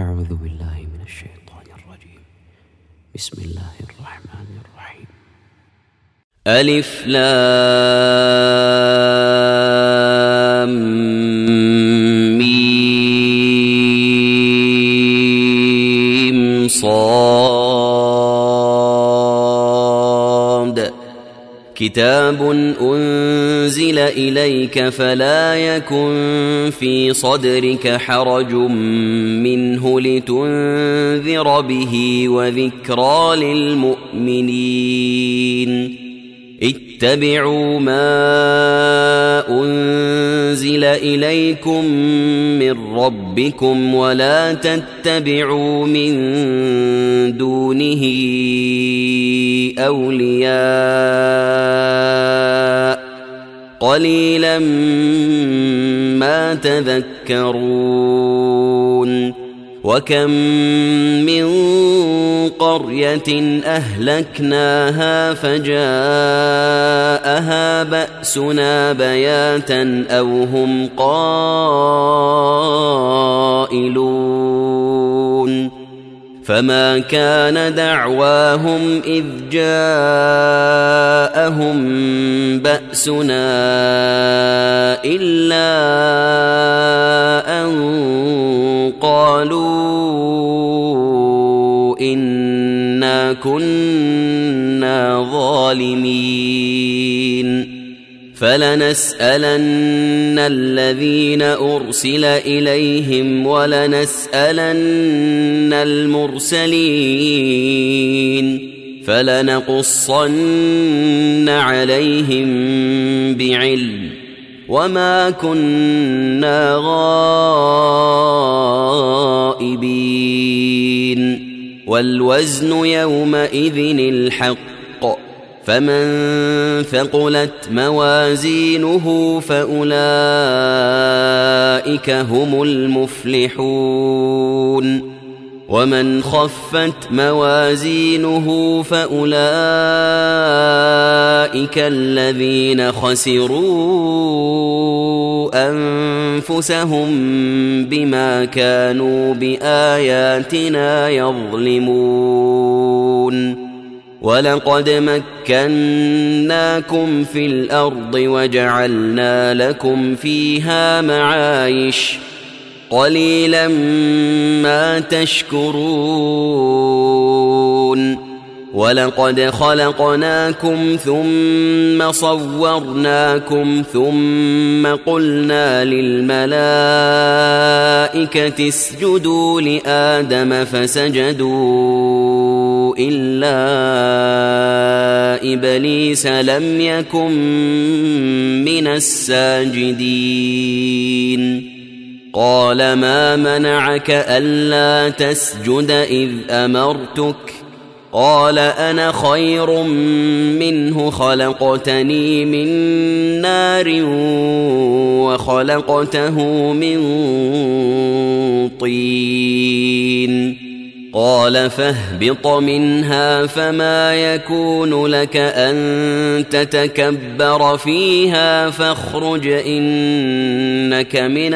أعوذ بالله من الشيطان الرجيم. بسم الله الرحمن الرحيم. ألف لام ميم صاد كتاب أنزل إليك فلا يكن في صدرك حرج منه لتنذر به وذكرى للمؤمنين. اتبعوا ما أنزل إليكم من ربكم ولا تتبعوا من دونه أولياء قليلا ما تذكرون. وكم من قرية أهلكناها فجاءها بأسنا بياتا أو هم قائلون فما كان دعواهم إذ جاءهم بأسنا إلا أن قالوا إنا كنا ظالمين. فلنسألن الذين أرسل إليهم ولنسألن المرسلين فلنقصن عليهم بعلم وما كنا غائبين. والوزن يومئذ الحق فمن ثقلت موازينه فأولئك هم المفلحون. ومن خفت موازينه فأولئك الذين خسروا أنفسهم بما كانوا بآياتنا يظلمون. ولقد مكناكم في الأرض وجعلنا لكم فيها معايش قليلا ما تشكرون. ولقد خلقناكم ثم صورناكم ثم قلنا للملائكة اسجدوا لآدم فسجدوا إلا إبليس لم يكن من الساجدين. قال ما منعك ألا تسجد إذ أمرتك؟ قال أنا خير منه خلقتني من نار وخلقته من طين. قال فاهبط منها فما يكون لك أن تتكبر فيها فاخرج إنك من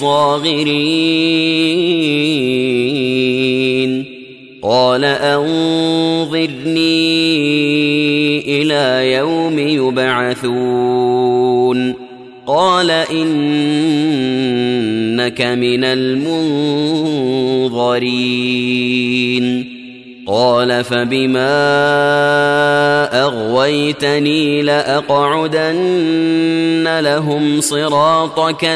الصاغرين. قال أنظرني إلى يوم يبعثون. قال إنك من المنظرين. قال فبما أغويتني لأقعدن لهم صراطك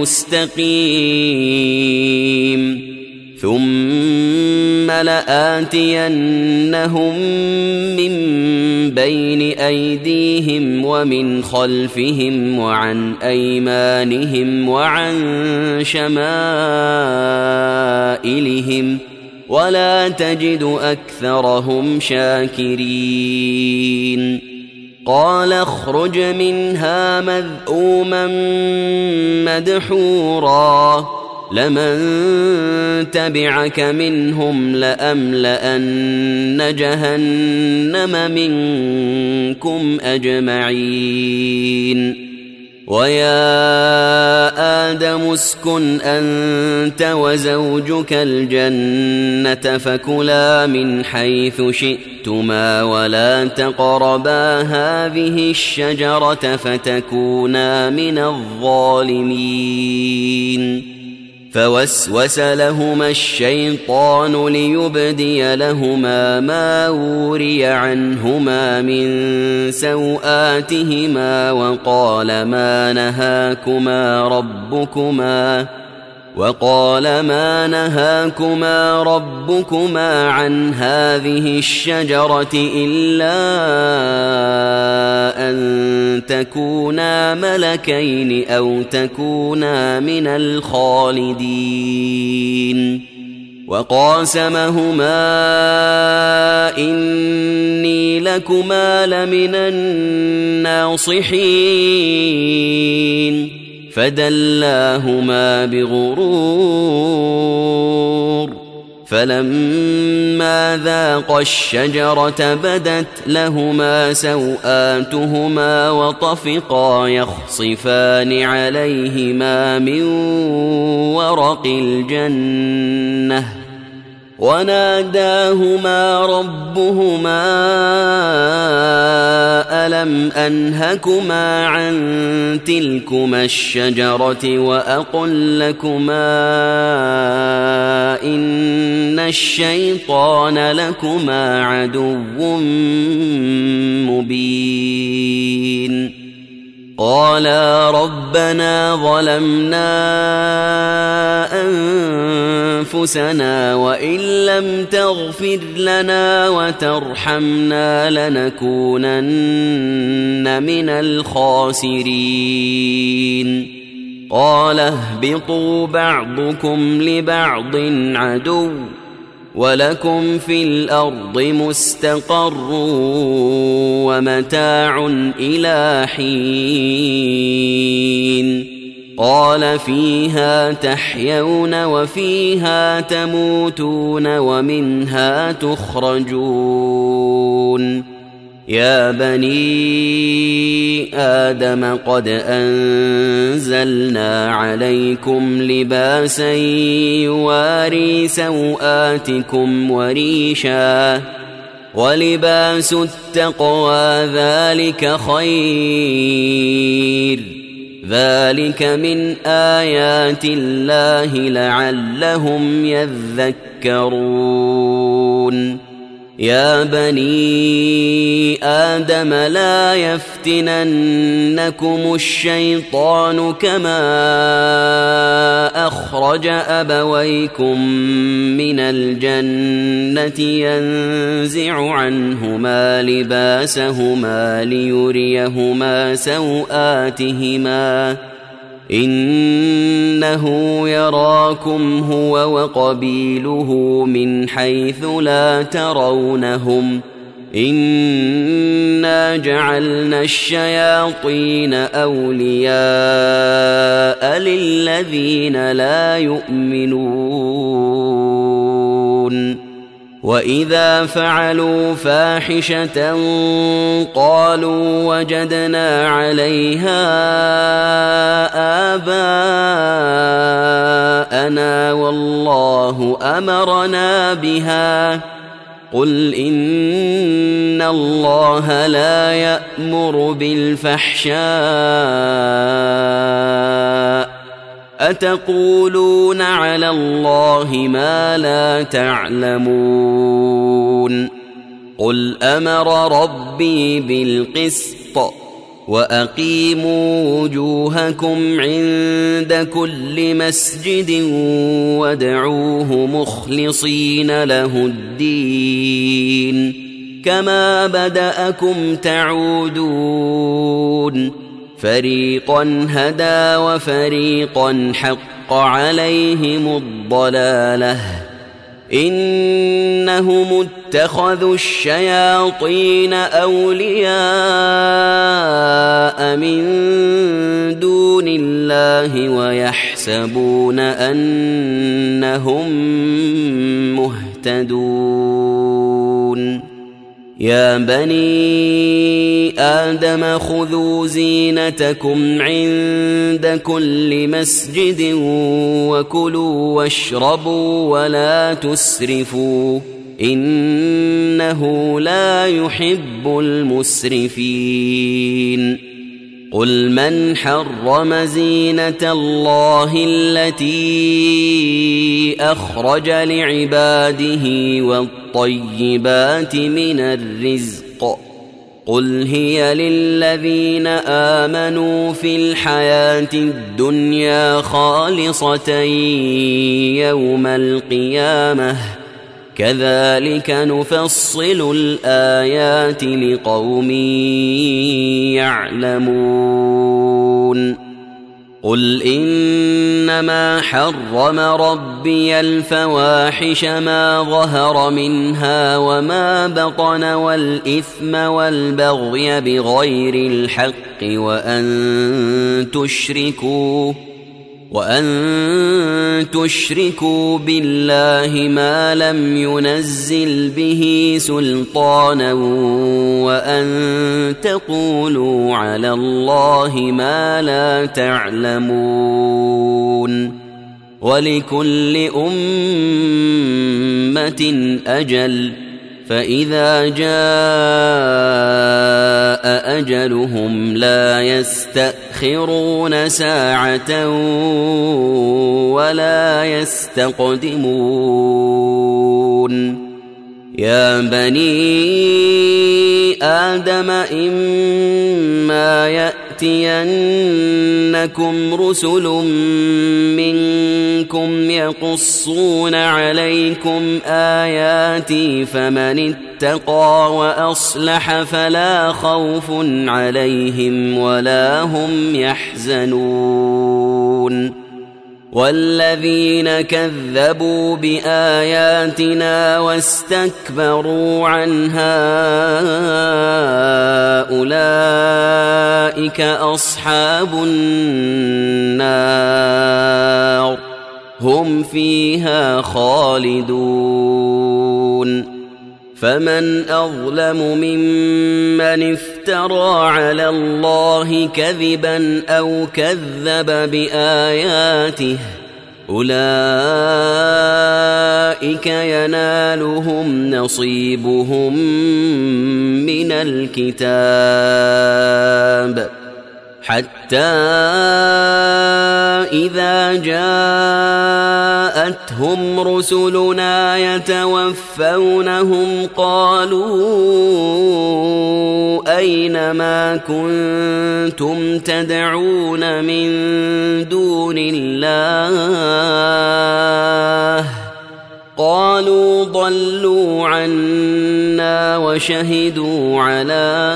المستقيم ثم لآتينهم من بين أيديهم ومن خلفهم وعن أيمانهم وعن شمائلهم ولا تجد أكثرهم شاكرين. قال اخرج منها مذءوما مدحورا لمن تبعك منهم لأملأن جهنم منكم أجمعين. ويا آدم اسكن أنت وزوجك الجنة فكلا من حيث شئتما ولا تقربا هذه الشجرة فتكونا من الظالمين. فوسوس لهما الشيطان ليبدي لهما ما وري عنهما من سوآتهما وقال ما نهاكما ربكما عن هذه الشجرة إلا أن تكونا ملكين أو تكونا من الخالدين. وقاسمهما إني لكما لمن الناصحين فدلاهما بغرور فلما ذاقا الشجرة بدت لهما سوآتهما وطفقا يخصفان عليهما من ورق الجنة وناداهما ربهما ألم أنهكما عن تلكما الشجرة وأقل لكما إن الشيطان لكما عدو مبين. قالا ربنا ظلمنا أنفسنا وإن لم تغفر لنا وترحمنا لنكونن من الخاسرين. قال اهبطوا بعضكم لبعض عدو ولكم في الأرض مستقر ومتاع إلى حين. قال فيها تحيون وفيها تموتون ومنها تخرجون. يا بني آدم قد أنزلنا عليكم لباسا يواري سوآتكم وريشا ولباس التقوى ذلك خير ذلك من آيات الله لعلهم يذكرون. يا بني آدم لا يفتننكم الشيطان كما أخرج أبويكم من الجنة ينزع عنهما لباسهما ليريهما سوآتهما إنه يراكم هو وقبيله من حيث لا ترونهم إنا جعلنا الشياطين أولياء للذين لا يؤمنون. وإذا فعلوا فاحشة قالوا وجدنا عليها آباءنا والله أمرنا بها قل إن الله لا يأمر بالفحشاء أتقولون على الله ما لا تعلمون. قل أمر ربي بالقسط وأقيموا وجوهكم عند كل مسجد وادعوه مخلصين له الدين كما بدأكم تعودون. فريقا هدى وفريقا حق عليهم الضلالة إنهم اتخذوا الشياطين أولياء من دون الله ويحسبون أنهم مهتدون. يا بني آدم خذوا زينتكم عند كل مسجد وكلوا واشربوا ولا تسرفوا إنه لا يحب المسرفين قل من حرم زينة الله التي أخرج لعباده والطيبات من الرزق قل هي للذين آمنوا في الحياة الدنيا خالصة يوم القيامة كذلك نفصل الآيات لقوم يعلمون قل إنما حرم ربي الفواحش ما ظهر منها وما بطن والإثم والبغي بغير الحق وأن تشركوا بالله ما لم ينزل به سلطانا وأن تقولوا على الله ما لا تعلمون ولكل أمة أجل فإذا جاء أجلهم لا يستأخرون ساعة ولا يستقدمون يا بني آدم إما يأتينكم رسل منكم يقصون عليكم آياتي فمن اتقى وأصلح فلا خوف عليهم ولا هم يحزنون والذين كذبوا بآياتنا واستكبروا عنها أولئك أصحاب النار هم فيها خالدون فمن أظلم ممن افترى على الله كذبا أو كذب بآياته أولئك ينالهم نصيبهم من الكتاب حتى إذا جاءتهم رسلنا يتوفونهم قالوا أين ما كنتم تدعون من دون الله قالوا ضلوا عنا وشهدوا على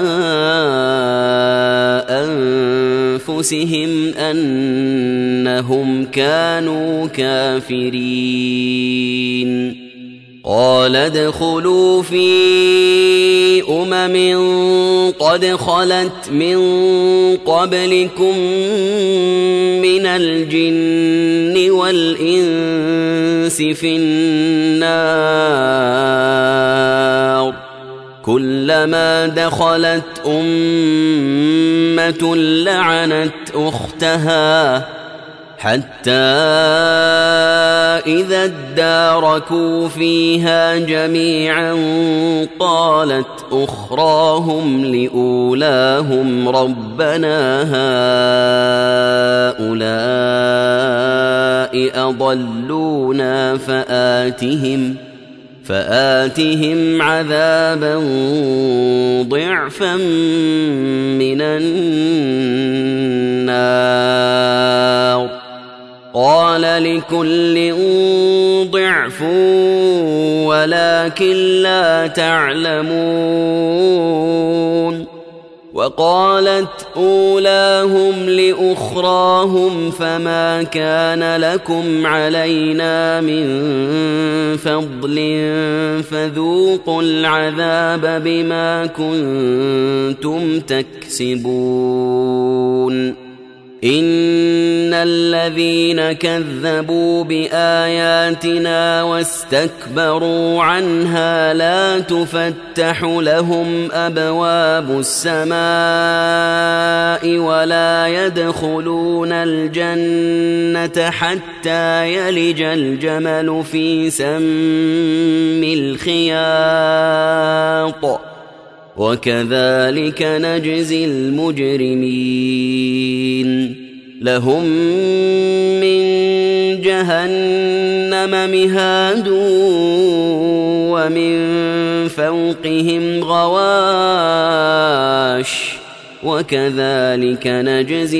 أنفسهم أنهم كانوا كافرين قال ادخلوا في قد خلت من قبلكم من الجن والإنس في النار كلما دخلت أمة لعنت أختها حتى إذا اداركوا فيها جميعا قالت أخراهم لأولاهم ربنا هؤلاء أضلونا فآتهم عذابا ضعفا من النار قال لكل ضعف ولكن لا تعلمون وقالت أولاهم لأخراهم فما كان لكم علينا من فضل فذوقوا العذاب بما كنتم تكسبون إن الذين كذبوا بآياتنا واستكبروا عنها لا تفتح لهم أبواب السماء ولا يدخلون الجنة حتى يلج الجمل في سم الخياط وكذلك نجزي المجرمين لهم من جهنم مهاد ومن فوقهم غواش وكذلك نجزي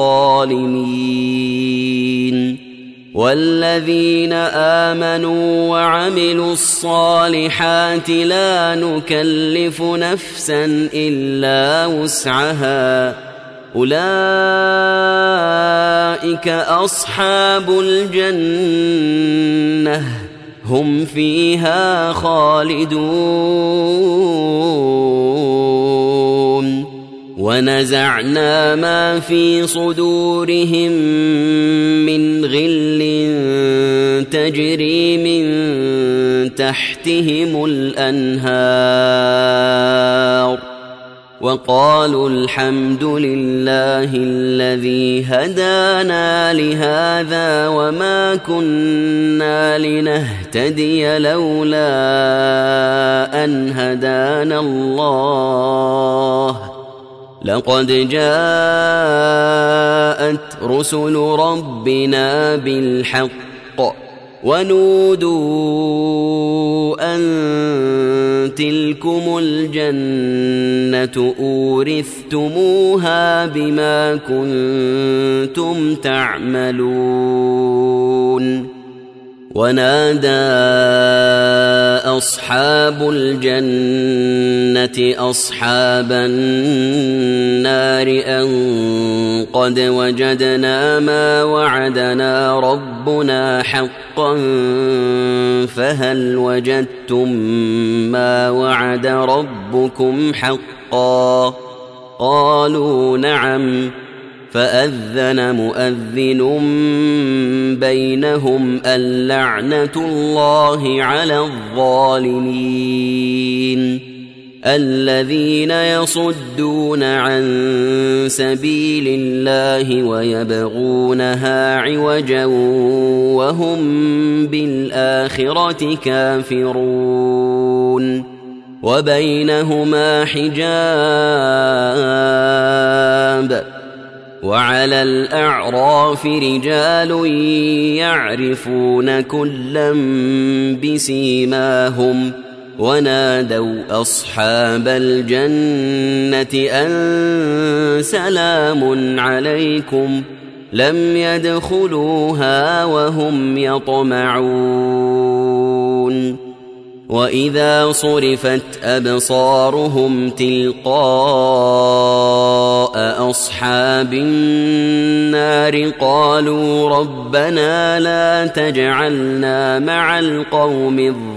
الظالمين والذين آمنوا وعملوا الصالحات لا نكلف نفسا إلا وسعها أولئك أصحاب الجنة هم فيها خالدون ونزعنا ما في صدورهم من غل تجري من تحتهم الأنهار وقالوا الحمد لله الذي هدانا لهذا وما كنا لنهتدي لولا أن هدانا الله لقد جاءت رسل ربنا بالحق ونودوا أن تلكم الجنة أورثتموها بما كنتم تعملون ونادى أصحاب الجنة أصحاب النار أن قد وجدنا ما وعدنا ربنا حقا فهل وجدتم ما وعد ربكم حقا قالوا نعم فأذن مؤذن بينهم اللعنة الله على الظالمين الذين يصدون عن سبيل الله ويبغونها عوجا وهم بالآخرة كافرون وبينهما حجاب وعلى الأعراف رجال يعرفون كلا بسيماهم ونادوا أصحاب الجنة أن سلام عليكم لم يدخلوها وهم يطمعون وإذا صرفت أبصارهم تلقاء أصحاب النار قالوا ربنا لا تجعلنا مع القوم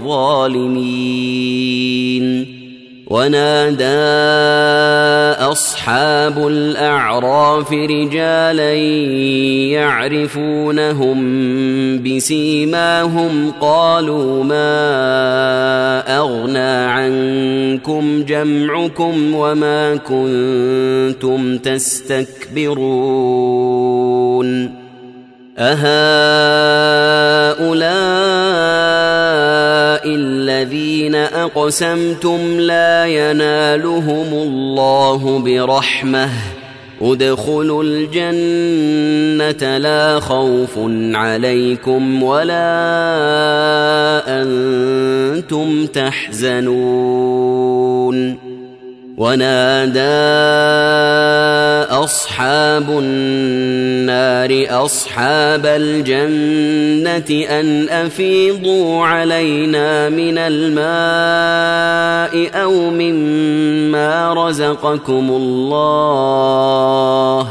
الظالمين ونادى أصحاب الأعراف رجالا يعرفونهم بسيماهم قالوا ما أغنى عنكم جمعكم وما كنتم تستكبرون أهؤلاء الذين أقسمتم لا ينالهم الله برحمة ادخلوا الجنة لا خوف عليكم ولا أنتم تحزنون ونادى أصحاب النار أصحاب الجنة أن أفيضوا علينا من الماء أو مما رزقكم الله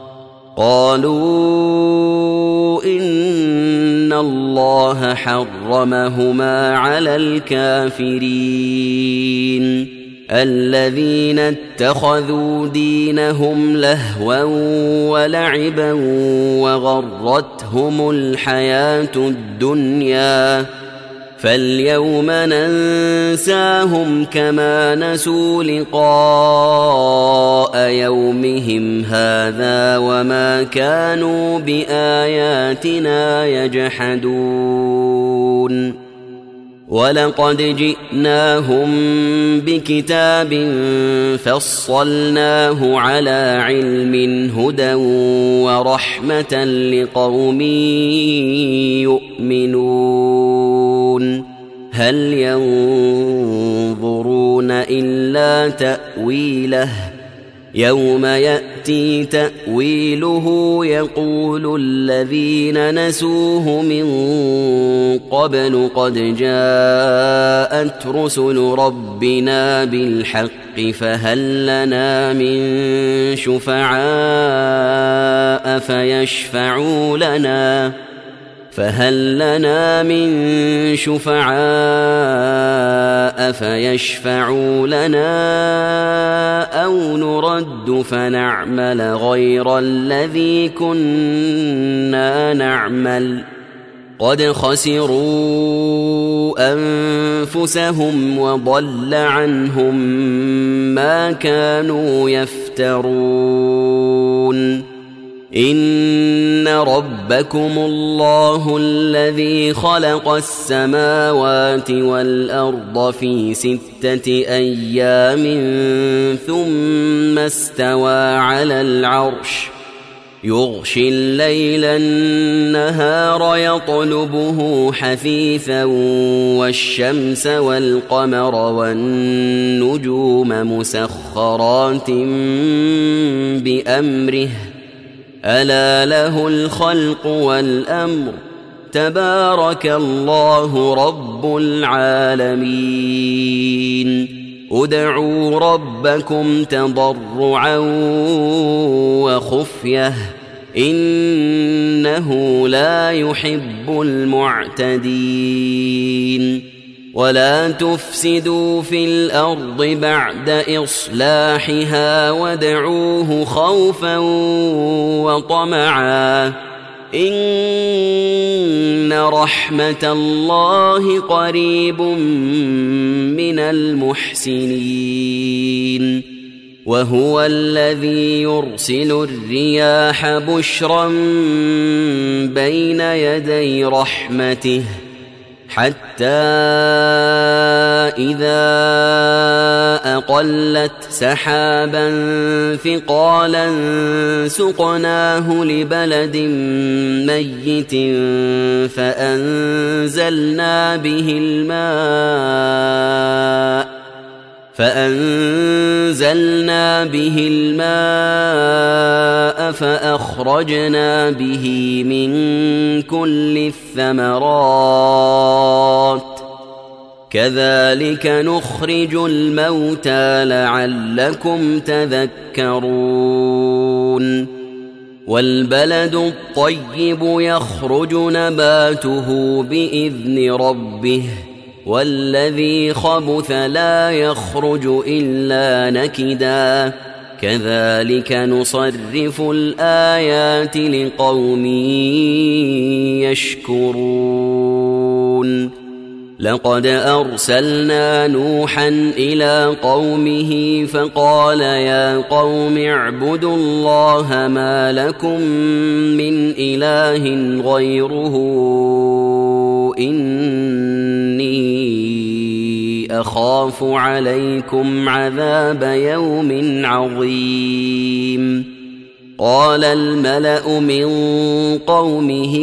قالوا إن الله حرمهما على الكافرين الذين اتخذوا دينهم لهوا ولعبا وغرتهم الحياة الدنيا فاليوم ننساهم كما نسوا لقاء يومهم هذا وما كانوا بآياتنا يجحدون ولقد جئناهم بكتاب فصلناه على علم هدى ورحمة لقوم يؤمنون هل ينظرون إلا تأويله يوم يأتي تأويله يقول الذين نسوه من قبل قد جاءت رسل ربنا بالحق فهل لنا من شفعاء فيشفعوا لنا أو نرد فنعمل غير الذي كنا نعمل قد خسروا أنفسهم وضل عنهم ما كانوا يفترون إن ربكم الله الذي خلق السماوات والأرض في 6 أيام ثم استوى على العرش يغشي الليل النهار يطلبه حثيثا والشمس والقمر والنجوم مسخرات بأمره ألا له الخلق والأمر تبارك الله رب العالمين ادعوا ربكم تضرعا وخفية إنه لا يحب المعتدين ولا تفسدوا في الأرض بعد إصلاحها وادعوه خوفا وطمعا إن رحمة الله قريب من المحسنين وهو الذي يرسل الرياح بشرا بين يدي رحمته حتى إذا أقلت سحابا ثقالا سقناه لبلد ميت فأنزلنا به الماء فأخرجنا به من كل الثمرات كذلك نخرج الموتى لعلكم تذكرون والبلد الطيب يخرج نباته بإذن ربه والذي خبث لا يخرج إلا نكدا كذلك نصرف الآيات لقوم يشكرون لقد أرسلنا نوحا إلى قومه فقال يا قوم اعبدوا الله ما لكم من إله غيره إني أخاف عليكم عذاب يوم عظيم قال الملأ من قومه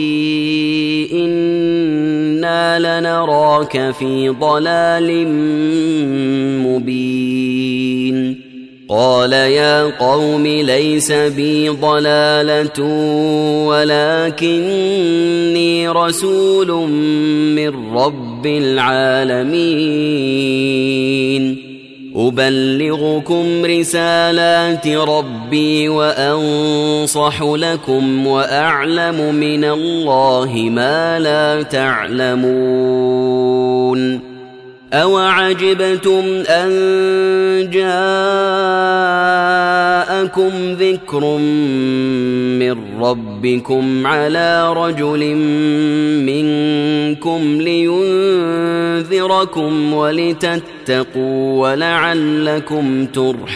إنا لنراك في ضلال مبين قال يا قوم ليس بي ضلالة ولكني رسول من رب العالمين أبلغكم رسالات ربي وأنصح لكم وأعلم من الله ما لا تعلمون أوعجبتم أن جاءكم ذكر من ربكم على رجل منكم لينذركم ولتتقوا ولعلكم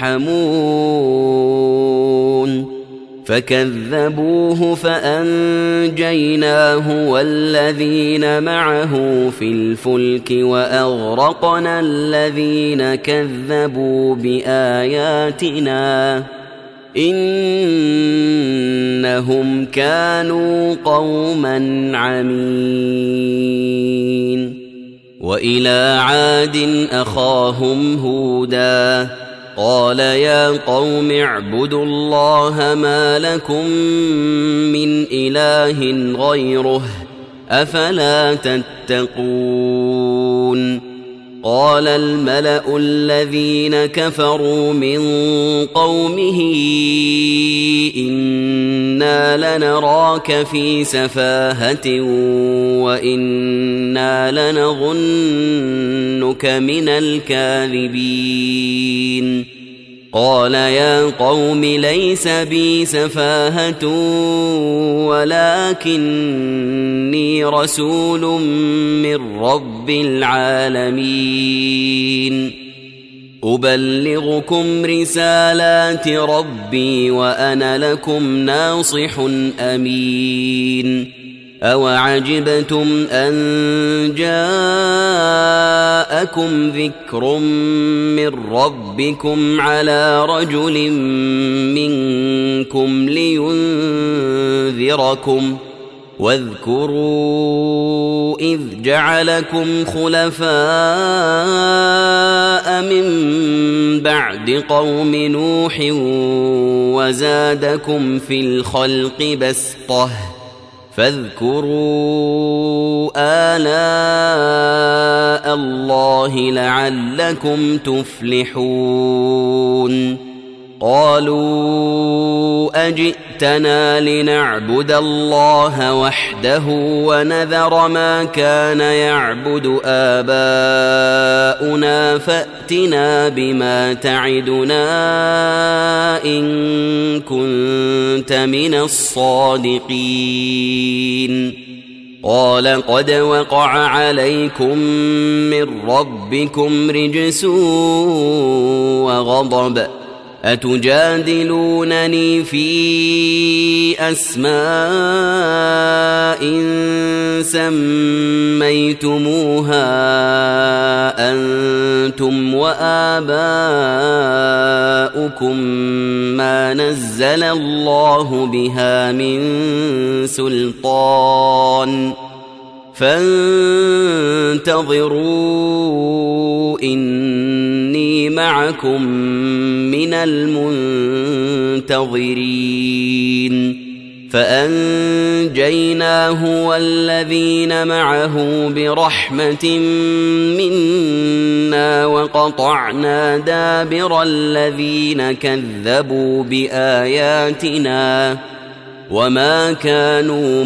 ترحمون فكذبوه فأنجيناه والذين معه في الفلك وأغرقنا الذين كذبوا بآياتنا إنهم كانوا قوما عمين. وإلى عاد أخاهم هودا قال يا قوم اعبدوا الله ما لكم من إله غيره أفلا تتقون. قال الملأ الذين كفروا من قومه إنا لنراك في سفاهة وإنا لنظنك من الكاذبين. قال يا قوم ليس بي سفاهة ولكني رسول من رب العالمين أبلغكم رسالات ربي وأنا لكم ناصح أمين. أوعجبتم أن جاءكم ذكر من ربكم على رجل منكم لينذركم واذكروا إذ جعلكم خلفاء من بعد قوم نوح وزادكم في الخلق بسطة فاذكروا آلاء الله لعلكم تفلحون. قالوا أجئتنا لنعبد الله وحده ونذر ما كان يعبد آباؤنا فأتنا بما تعدنا إن كنت من الصادقين. قال قد وقع عليكم من ربكم رجس وغضب أتجادلونني في أسماء سميتموها أنتم وآباؤكم ما نزل الله بها من سلطان فانتظروا إني معكم من المنتظرين. فأنجيناه والذين معه برحمة منا وقطعنا دابر الذين كذبوا بآياتنا وما كانوا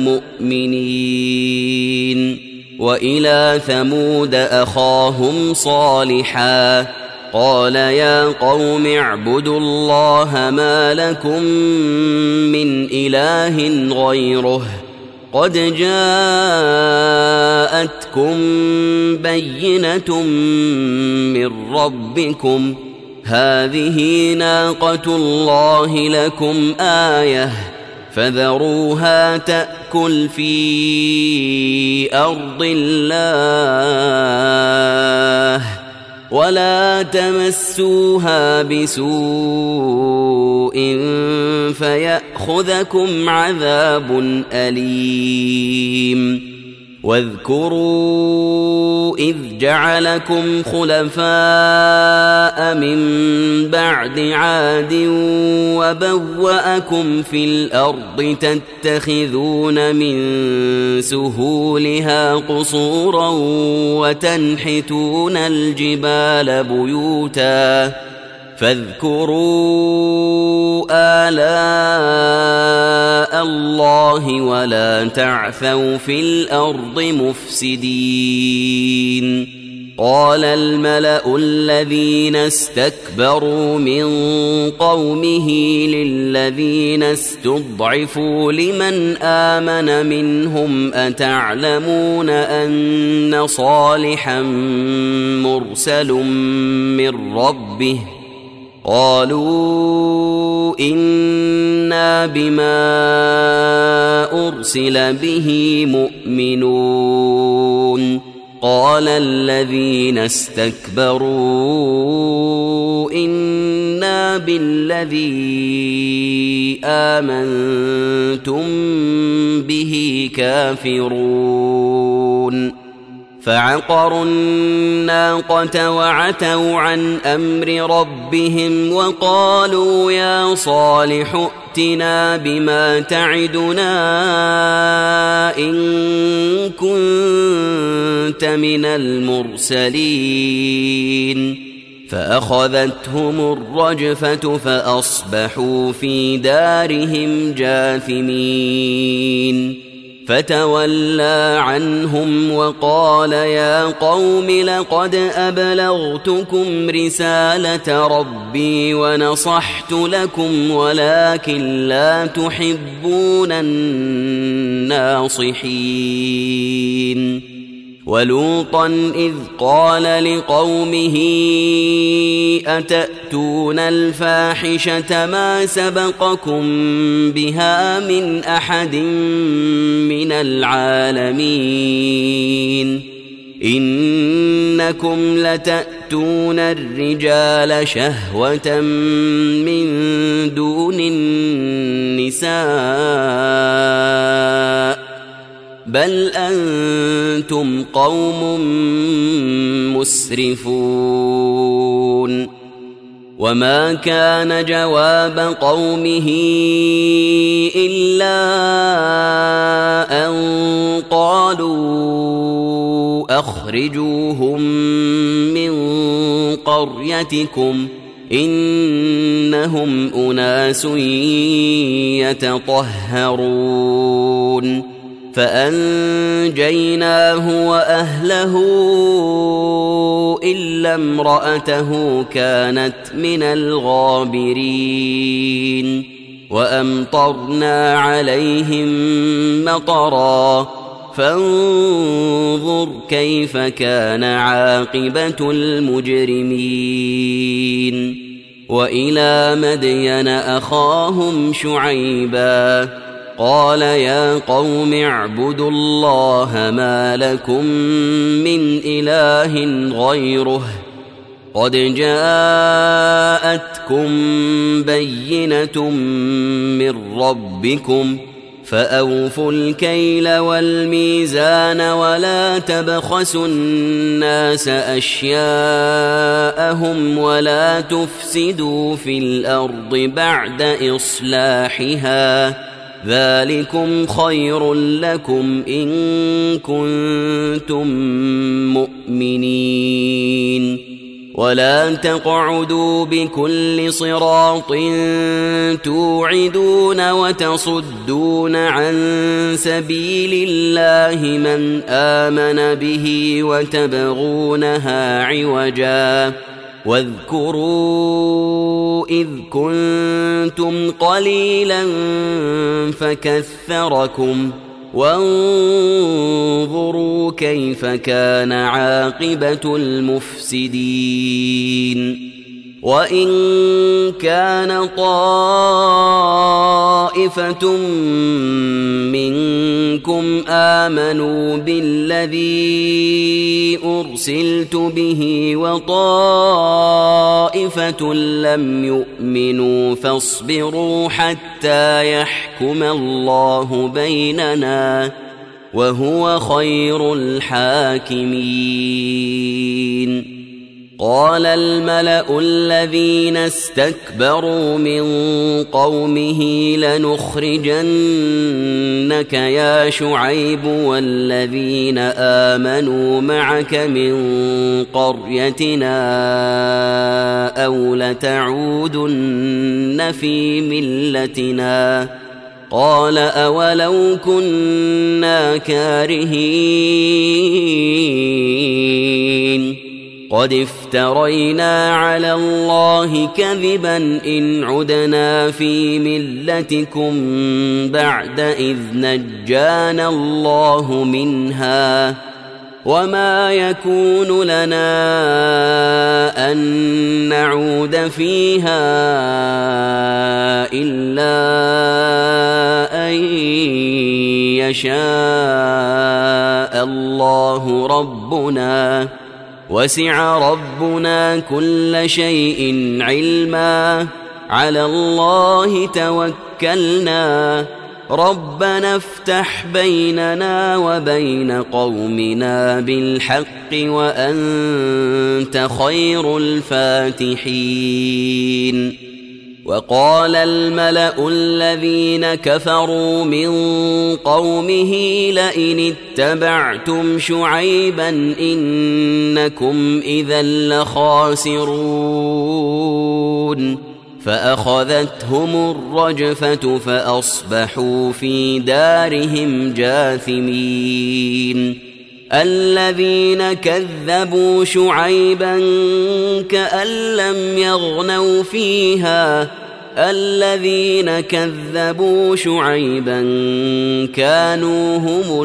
مؤمنين. وإلى ثمود أخاهم صالحا قال يا قوم اعبدوا الله ما لكم من إله غيره قد جاءتكم بينة من ربكم هذه ناقة الله لكم آية فذروها تأكل في أرض الله ولا تمسوها بسوء فيأخذكم عذاب أليم. واذكروا إذ جعلكم خلفاء من بعد عاد وبوأكم في الأرض تتخذون من سهولها قصورا وتنحتون الجبال بيوتا فاذكروا آلاء الله ولا تعثوا في الأرض مفسدين. قال الملأ الذين استكبروا من قومه للذين استضعفوا لمن آمن منهم أتعلمون أن صالحا مرسل من ربه قالوا إنا بما أرسل به مؤمنون قال الذين استكبروا إنا بالذي آمنتم به كافرون فعقروا الناقة وعتوا عن أمر ربهم وقالوا يا صالح ائتنا بما تعدنا إن كنت من المرسلين فأخذتهم الرجفة فأصبحوا في دارهم جاثمين فتولى عنهم وقال يا قوم لقد أبلغتكم رسالة ربي ونصحت لكم ولكن لا تحبون الناصحين ولوطا إذ قال لقومه أتأتون الفاحشة ما سبقكم بها من أحد من العالمين إنكم لتأتون الرجال شهوة من دون النساء بل أنتم قوم مسرفون وما كان جواب قومه إلا أن قالوا أخرجوهم من قريتكم إنهم أناس يتطهرون فأنجيناه وأهله إلا امرأته كانت من الغابرين وأمطرنا عليهم مطرا فانظر كيف كان عاقبة المجرمين وإلى مدين أخاهم شعيبا قال يا قوم اعبدوا الله ما لكم من إله غيره قد جاءتكم بينة من ربكم فأوفوا الكيل والميزان ولا تبخسوا الناس أشياءهم ولا تفسدوا في الأرض بعد إصلاحها ذلكم خير لكم إن كنتم مؤمنين ولا تقعدوا بكل صراط توعدون وتصدون عن سبيل الله من آمن به وتبغونها عوجا واذكروا إذ كنتم قليلا فكثركم وانظروا كيف كان عاقبة المفسدين وإن كان طائفة منكم آمنوا بالذي أرسلت به وطائفة لم يؤمنوا فاصبروا حتى يحكم الله بيننا وهو خير الحاكمين قال الملأ الذين استكبروا من قومه لنخرجنك يا شعيب والذين آمنوا معك من قريتنا أو لتعودن في ملتنا قال أولو كنا كارهين قد افترينا على الله كذبا إن عدنا في ملتكم بعد إذ نجانا الله منها وما يكون لنا أن نعود فيها إلا أن يشاء الله ربنا وسع ربنا كل شيء علما على الله توكلنا ربنا افتح بيننا وبين قومنا بالحق وأنت خير الفاتحين. وقال الملأ الذين كفروا من قومه لئن اتبعتم شعيبا إنكم إذا لخاسرون فأخذتهم الرجفة فأصبحوا في دارهم جاثمين. الذين كذبوا شعيبا كأن لم يغنوا فيها الذين كذبوا شعيبا كانوا هم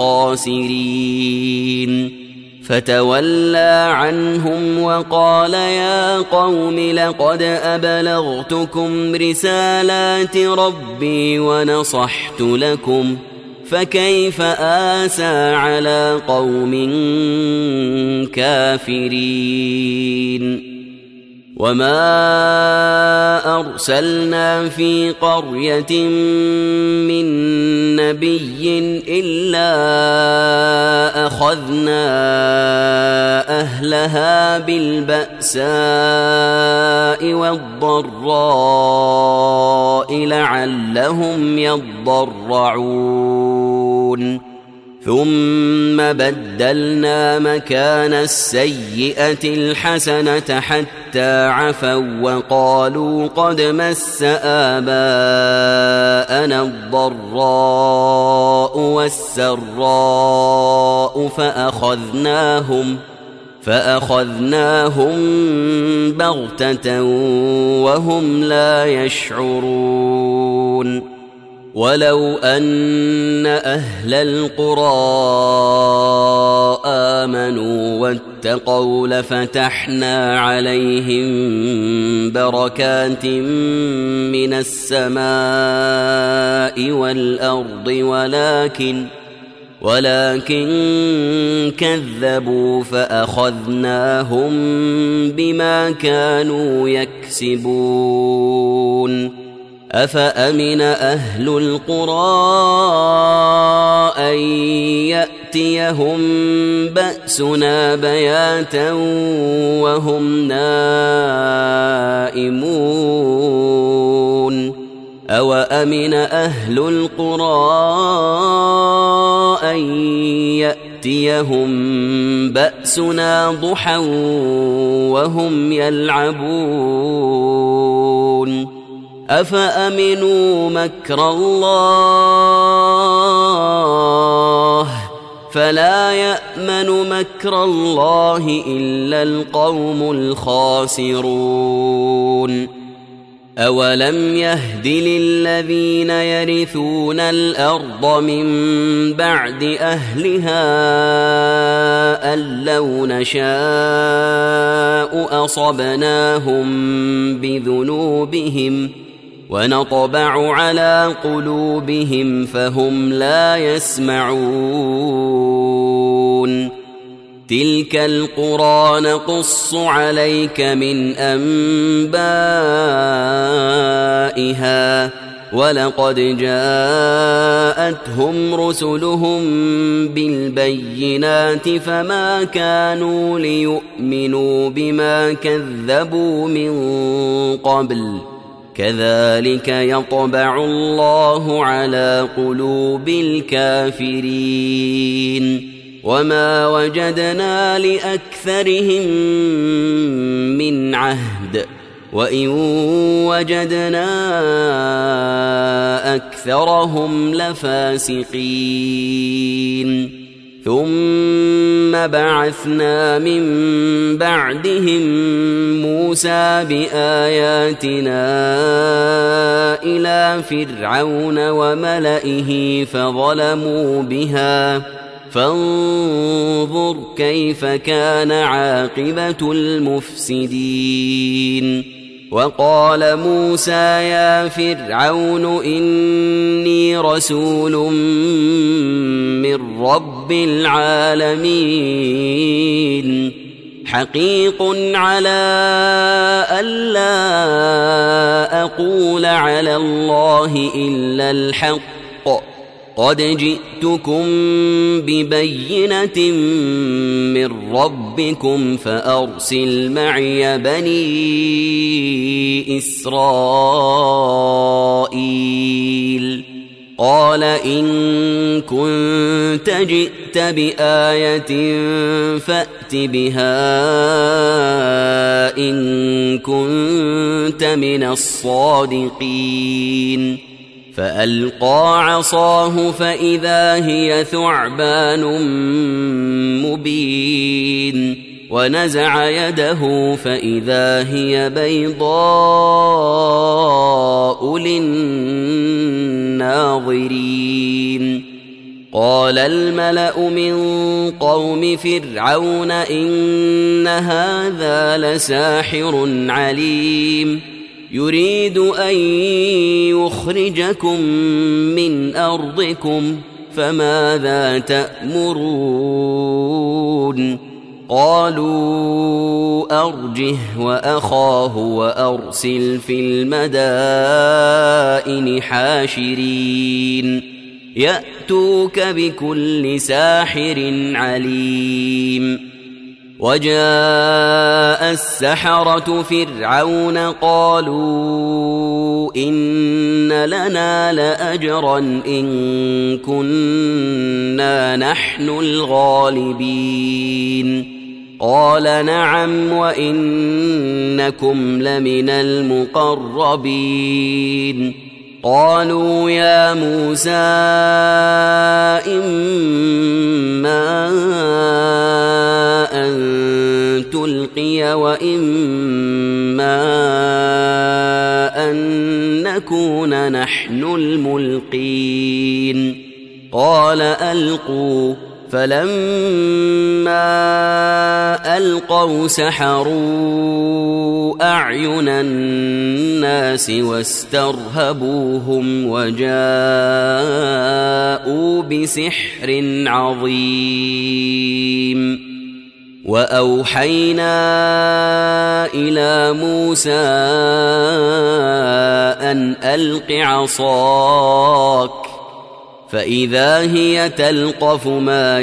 الخاسرين. فتولى عنهم وقال يا قوم لقد أبلغتكم رسالات ربي ونصحت لكم فكيف آسى على قوم كافرين. وما أرسلنا في قرية من نبي إلا أخذنا أهلها بالبأساء والضراء لعلهم يضرعون ثم بدلنا مكان السيئة الحسنة حتى عفوا وقالوا قد مس آباءنا الضراء والسراء فأخذناهم بغتة وهم لا يشعرون. ولو أن أهل القرى آمنوا واتقوا لفتحنا عليهم بركات من السماء والأرض ولكن كذبوا فأخذناهم بما كانوا يكسبون. أفأمن أهل القرى أن يأتيهم بأسنا بياتا وهم نائمون أوأمن أهل القرى أن يأتيهم بأسنا ضحى وهم يلعبون أفأمنوا مكر الله فلا يأمن مكر الله إلا القوم الخاسرون. أولم يهد للذين يرثون الأرض من بعد أهلها أن لو نشاء أصبناهم بذنوبهم ونطبع على قلوبهم فهم لا يسمعون. تلك القرى نقص عليك من أنبائها ولقد جاءتهم رسلهم بالبينات فما كانوا ليؤمنوا بما كذبوا من قبل كذلك يطبع الله على قلوب الكافرين وما وجدنا لأكثرهم من عهد وإن وجدنا أكثرهم لفاسقين ثم بعثنا من بعدهم موسى بآياتنا إلى فرعون وملئه فظلموا بها فانظر كيف كان عاقبة المفسدين. وقال موسى يا فرعون إني رسول من رب العالمين حقيق على ألا أقول على الله إلا الحق قد جئتكم ببينة من ربكم فأرسل معي بني إسرائيل. قال إن كنت جئت بآية فأت بها إن كنت من الصادقين. فألقى عصاه فإذا هي ثعبان مبين ونزع يده فإذا هي بيضاء للناظرين. قال الملأ من قوم فرعون إن هذا لساحر عليم يريد أن يخرجكم من أرضكم فماذا تأمرون؟ قالوا أرجه وأخاه وأرسل في المدائن حاشرين يأتوك بكل ساحر عليم. وجاء السحرة فرعون قالوا إن لنا لأجرا إن كنا نحن الغالبين. قال نعم وإنكم لمن المقربين. قالوا يا موسى إما أن تلقي وإما أن نكون نحن الملقين. قال ألقوا فلما ألقوا سحروا أعين الناس واسترهبوهم وجاءوا بسحر عظيم. وأوحينا إلى موسى أن ألق عصاك فإذا هي تلقف ما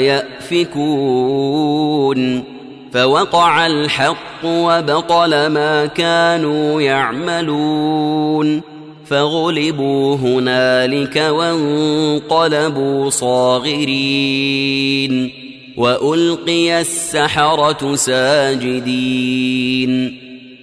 يأفكون. فوقع الحق وبطل ما كانوا يعملون فغلبوا هنالك وانقلبوا صاغرين وألقي السحرة ساجدين.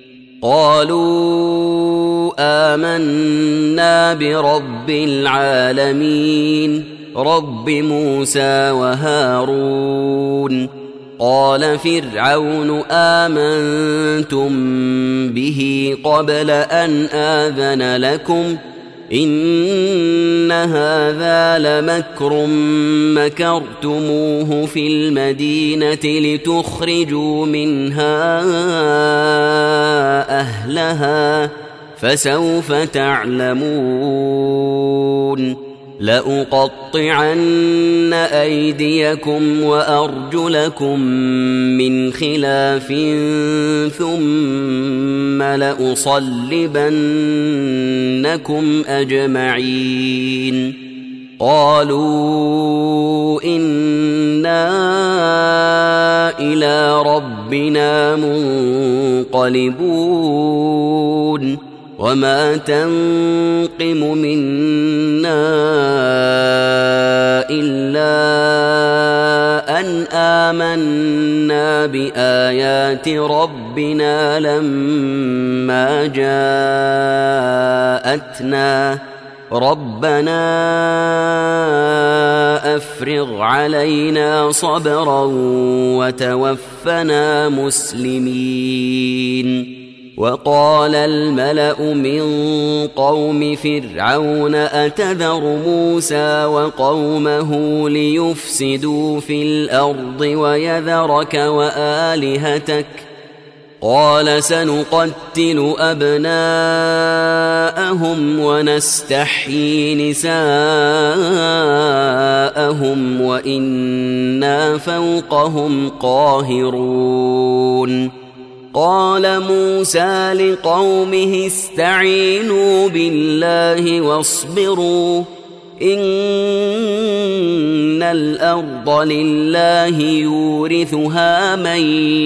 قالوا آمنا برب العالمين رب موسى وهارون. قال فرعون آمنتم به قبل أن آذن لكم إن هذا لمكر مكرتموه في المدينة لتخرجوا منها أهلها فسوف تعلمون. لأقطعن أيديكم وأرجلكم من خلاف ثم لأصلبنكم أجمعين. قالوا إنا إلى ربنا منقلبون وما تنقم منا إلا أن آمنا بآيات ربنا لما جاءتنا ربنا أفرغ علينا صبرا وتوفنا مسلمين. وقال الملأ من قوم فرعون أتذر موسى وقومه ليفسدوا في الأرض ويذرك وآلهتك قال سنقتل أبناءهم ونستحيي نساءهم وإنا فوقهم قاهرون. قال موسى لقومه استعينوا بالله واصبروا إن الأرض لله يورثها من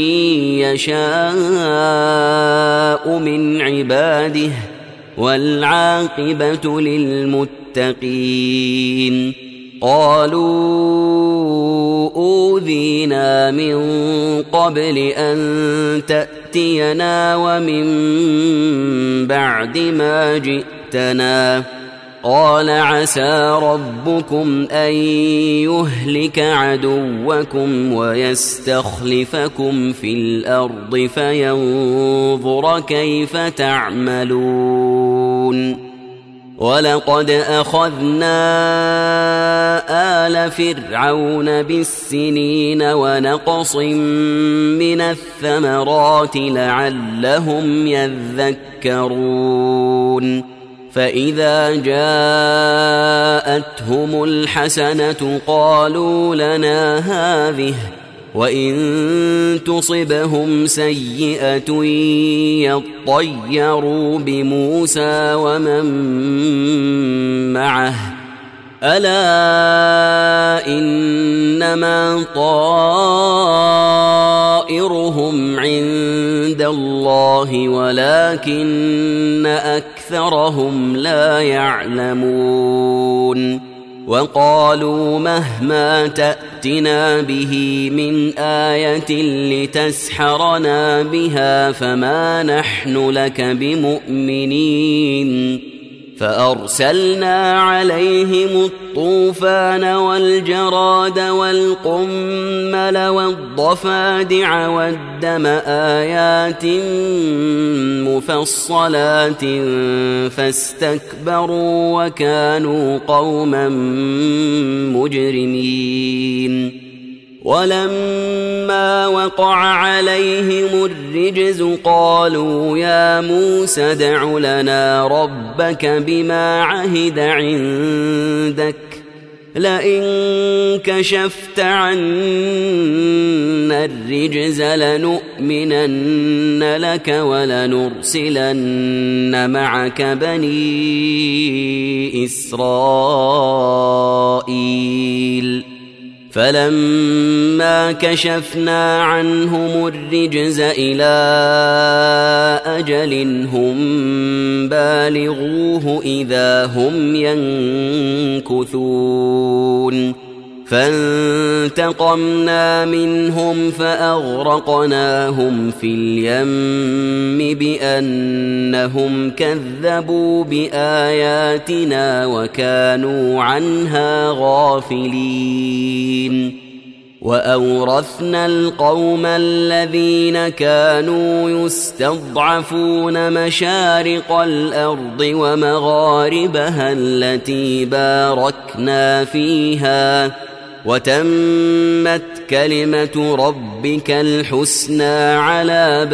يشاء من عباده والعاقبة للمتقين. قالوا أوذينا من قبل أن تأتينا ومن بعد ما جئتنا قال عسى ربكم أن يهلك عدوكم ويستخلفكم في الأرض فينظر كيف تعملون. ولقد أخذنا آل فرعون بالسنين ونقص من الثمرات لعلهم يذكرون. فإذا جاءتهم الحسنة قالوا لنا هذه وإن تصبهم سيئة يطيروا بموسى ومن معه ألا إنما طائرهم عند الله ولكن أكثرهم لا يعلمون. وقالوا مهما تأتنا به من آية لتسحرنا بها فما نحن لك بمؤمنين. فأرسلنا عليهم الطوفان والجراد والقمل والضفادع والدم آيات مفصلات فاستكبروا وكانوا قوما مجرمين. ولما وقع عليهم الرجز قالوا يا موسى ادع لنا ربك بما عهد عندك لئن كشفت عنا الرجز لنؤمنن لك ولنرسلن معك بني إسرائيل. فلما كشفنا عنهم الرجز إلى أجل هم بالغوه إذا هم ينكثون. فانتقمنا منهم فأغرقناهم في اليم بأنهم كذبوا بآياتنا وكانوا عنها غافلين. وأورثنا القوم الذين كانوا يستضعفون مشارق الأرض ومغاربها التي باركنا فيها وتمت كلمة ربك الحسنى على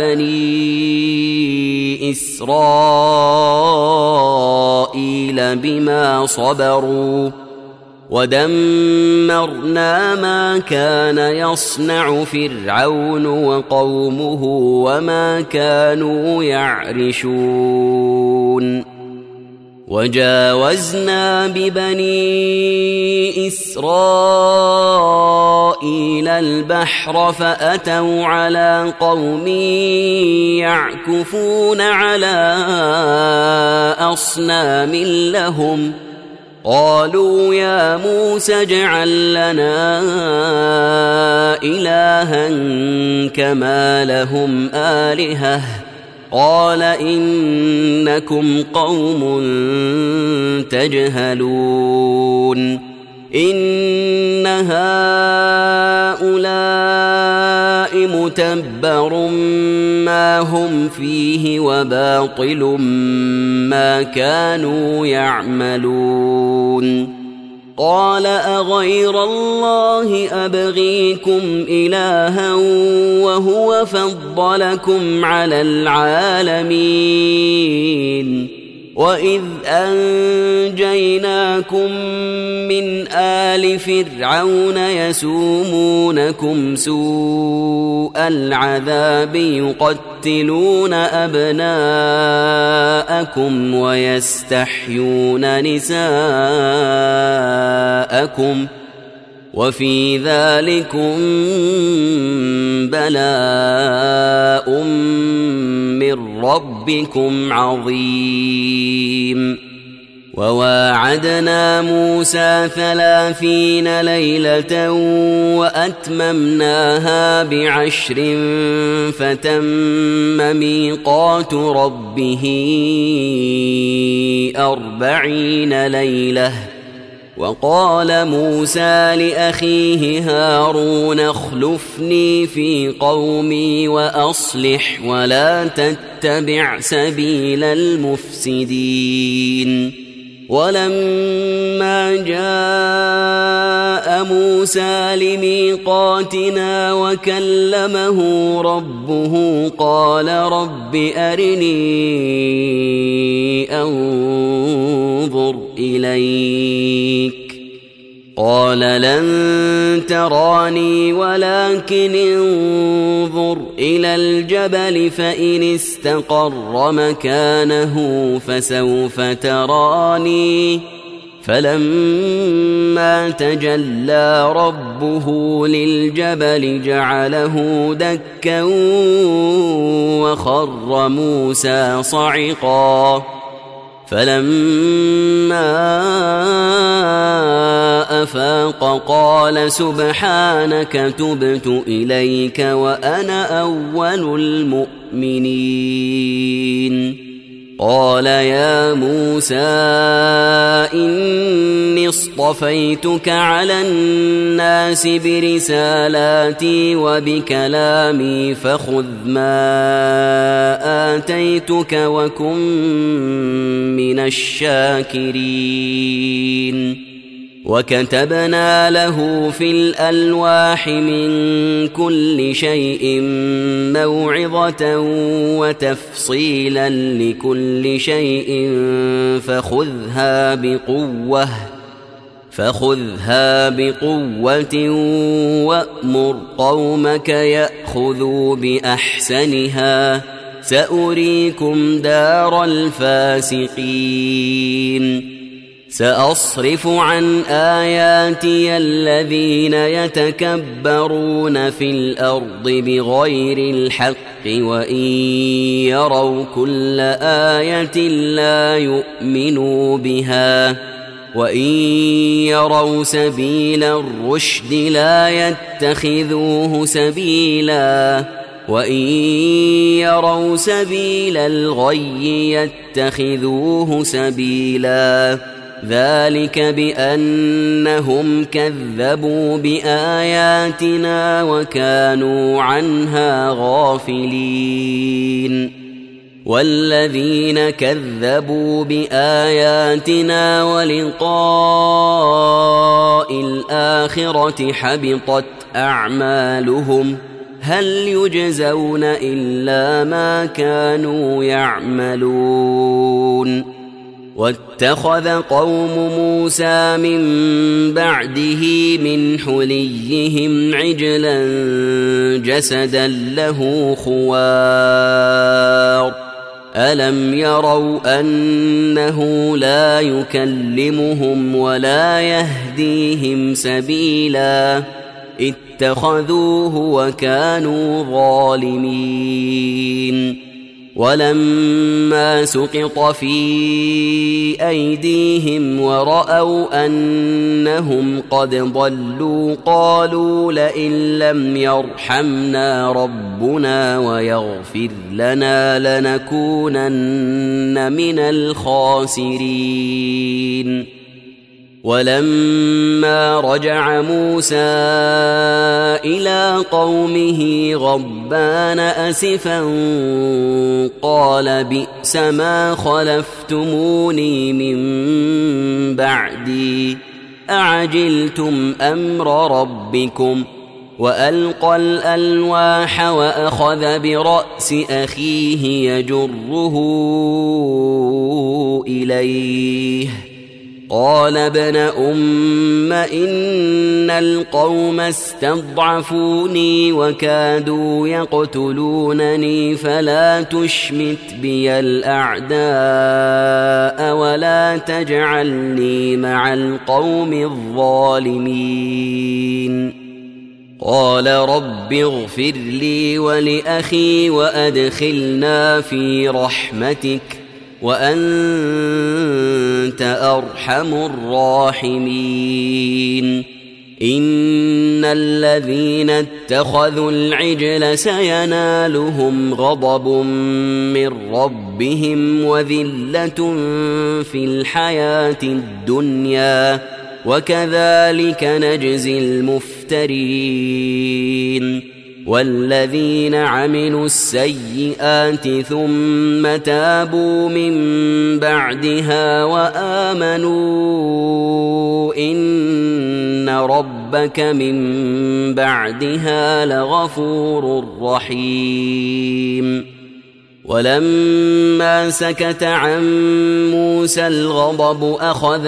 بني إسرائيل بما صبروا ودمرنا ما كان يصنع فرعون وقومه وما كانوا يعرشون. وجاوزنا ببني إسرائيل البحر فأتوا على قوم يعكفون على أصنام لهم قالوا يا موسى اجعل لنا إلها كما لهم آلهة قال إنكم قوم تجهلون إن هؤلاء متبر ما هم فيه وباطل ما كانوا يعملون قال أغير الله أبغيكم إلها وهو فضلكم على العالمين وإذ أنجيناكم من آل فرعون يسومونكم سوء العذاب يقتلون أبناءكم ويستحيون نساءكم وفي ذلكم بلاء من ربكم عظيم وواعدنا موسى 30 ليلة وأتممناها ب10 فتم ميقات ربه 40 ليلة وقال موسى لأخيه هارون اخلفني في قومي وأصلح ولا تتبع سبيل المفسدين ولما جاء موسى لميقاتنا وكلمه ربه قال رب أرني أنظر إليك قال لن تراني ولكن انظر إلى الجبل فإن استقر مكانه فسوف تراني فلما تجلى ربه للجبل جعله دكا وخر موسى صعقا فلما أفاق قال سبحانك تبت إليك وأنا أول المؤمنين قال يا موسى إني اصطفيتك على الناس برسالاتي وبكلامي فخذ ما آتيتك وكن من الشاكرين وكتبنا له في الألواح من كل شيء موعظة وتفصيلا لكل شيء فخذها بقوة وأمر قومك يأخذوا بأحسنها سأريكم دار الفاسقين سأصرف عن آياتي الذين يتكبرون في الأرض بغير الحق وإن يروا كل آية لا يؤمنوا بها وإن يروا سبيل الرشد لا يتخذوه سبيلا وإن يروا سبيل الغي يتخذوه سبيلا ذلك بأنهم كذبوا بآياتنا وكانوا عنها غافلين والذين كذبوا بآياتنا ولقاء الآخرة حبطت أعمالهم هل يجزون إلا ما كانوا يعملون واتخذ قوم موسى من بعده من حليهم عجلا جسدا له خوار ألم يروا أنه لا يكلمهم ولا يهديهم سبيلا اتخذوه وكانوا ظالمين ولما سقط في أيديهم ورأوا أنهم قد ضلوا قالوا لئن لم يرحمنا ربنا ويغفر لنا لنكونن من الخاسرين. ولما رجع موسى إلى قومه غضبان أسفا قال بئس ما خلفتموني من بعدي أعجلتم أمر ربكم وألقى الألواح وأخذ برأس أخيه يجره إليه قال ابن أم إن القوم استضعفوني وكادوا يقتلونني فلا تشمت بي الأعداء ولا تجعلني مع القوم الظالمين. قال رب اغفر لي ولأخي وأدخلنا في رحمتك وأنت أرحم الراحمين. إن الذين اتخذوا العجل سينالهم غضب من ربهم وذلة في الحياة الدنيا وكذلك نجزي المفترين. والذين عملوا السيئات ثم تابوا من بعدها وآمنوا إن ربك من بعدها لغفور رحيم. ولما سكت عن موسى الغضب أخذ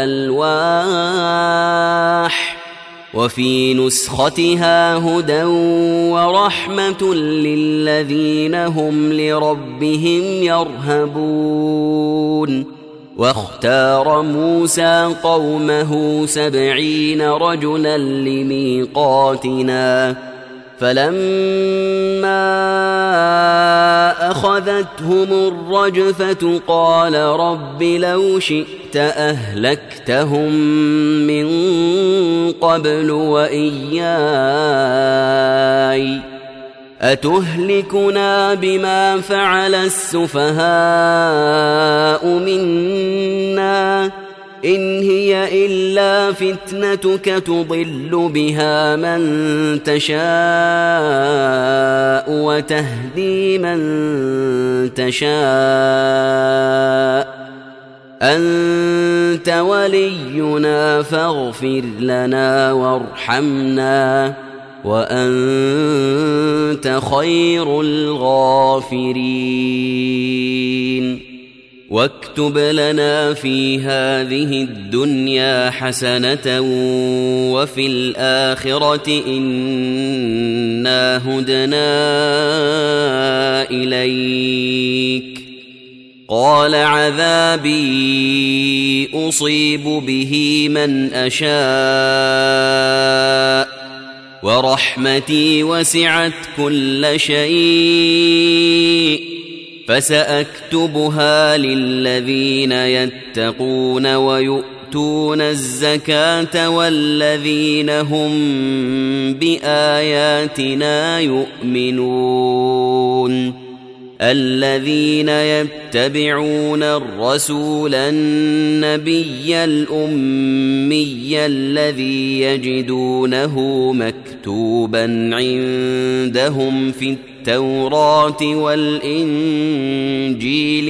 الألواح وفي نسختها هدى ورحمة للذين هم لربهم يرهبون. واختار موسى قومه 70 رجلا لميقاتنا فلما أخذتهم الرجفة قال رب لو شئت أهلكتهم من قبل وإياي أتهلكنا بما فعل السفهاء منا إن هي إلا فتنتك تضل بها من تشاء وتهدي من تشاء أنت ولينا فاغفر لنا وارحمنا وأنت خير الغافرين. واكتب لنا في هذه الدنيا حسنة وفي الآخرة إنا هدنا إليك. قال عذابي أصيب به من أشاء ورحمتي وسعت كل شيء فسأكتبها للذين يتقون ويؤتون الزكاة والذين هم بآياتنا يؤمنون. الذين يتبعون الرسول النبي الأمي الذي يجدونه مكتوبا عندهم في التوراة والإنجيل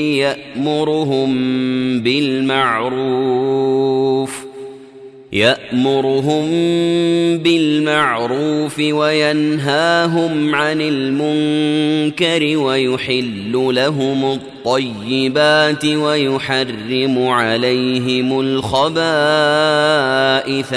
يأمرهم بالمعروف وينهاهم عن المنكر ويحل لهم الطيبات ويحرم عليهم الخبائث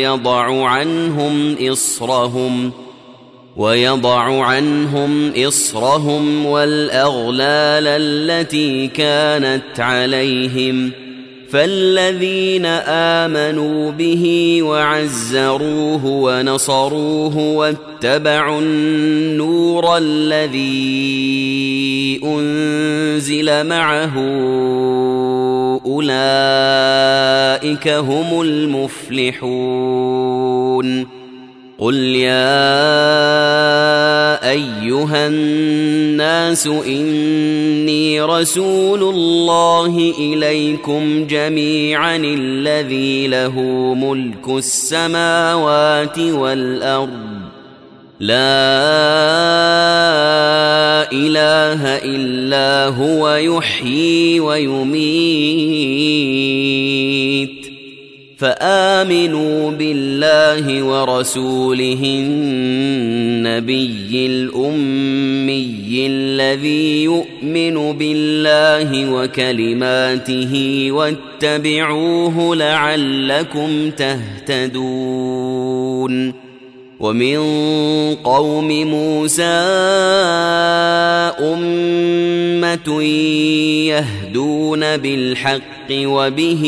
ويضع عنهم إصرهم والأغلال التي كانت عليهم. فالذين آمنوا به وعزروه ونصروه واتبعوا النور الذي أنزل أرسل معه أولئك هم المفلحون قل يا أيها الناس إني رسول الله إليكم جميعا الذي له ملك السماوات والأرض لا إله إلا هو يحيي ويميت فآمنوا بالله ورسوله النبي الأمي الذي يؤمن بالله وكلماته واتبعوه لعلكم تهتدون ومن قوم موسى أمة يهدون بالحق وبه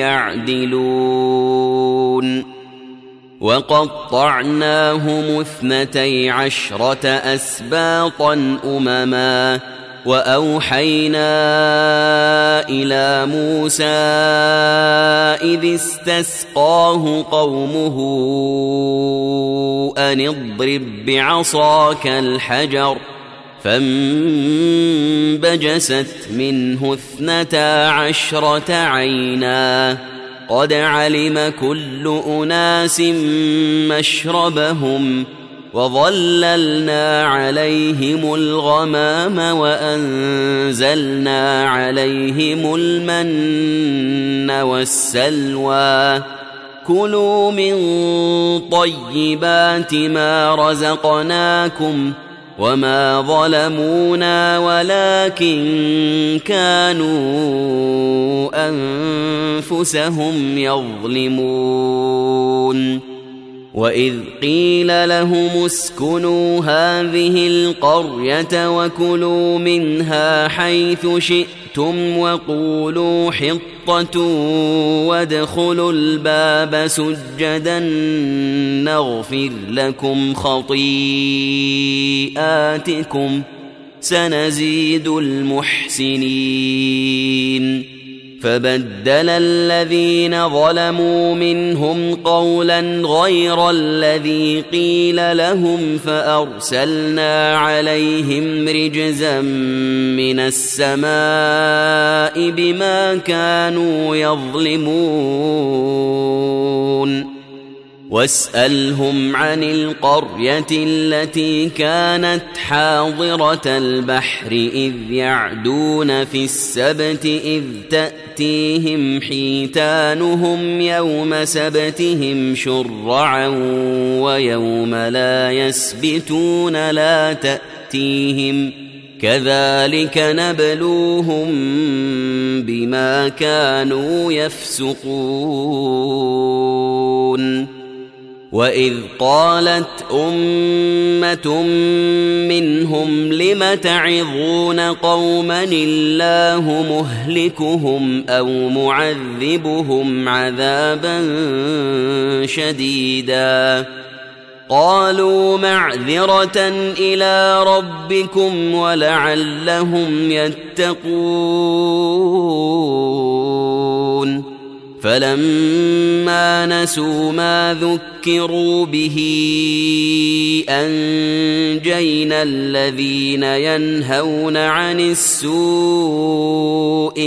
يعدلون وقطعناهم 12 أسباطا أمما وأوحينا إلى موسى إذ استسقاه قومه أن اضرب بعصاك الحجر فانبجست منه 12 عينا قد علم كل أناس مشربهم وظللنا عليهم الغمام وأنزلنا عليهم المن والسلوى كلوا من طيبات ما رزقناكم وما ظلمونا ولكن كانوا أنفسهم يظلمون وإذ قيل لهم اسكنوا هذه القرية وكلوا منها حيث شئتم وقولوا حطة وادخلوا الباب سجدا نغفر لكم خطيئاتكم سنزيد المحسنين فبدل الذين ظلموا منهم قولا غير الذي قيل لهم فأرسلنا عليهم رجزا من السماء بما كانوا يظلمون واسألهم عن القرية التي كانت حاضرة البحر إذ يعدون في السبت إذ تأتيهم حيتانهم يوم سبتهم شرعا ويوم لا يسبتون لا تأتيهم كذلك نبلوهم بما كانوا يفسقون وإذ قالت أمة منهم لم تعظون قوما الله مهلكهم أو معذبهم عذابا شديدا قالوا معذرة إلى ربكم ولعلهم يتقون فلما نسوا ما ذكروا به أنجينا الذين ينهون عن السوء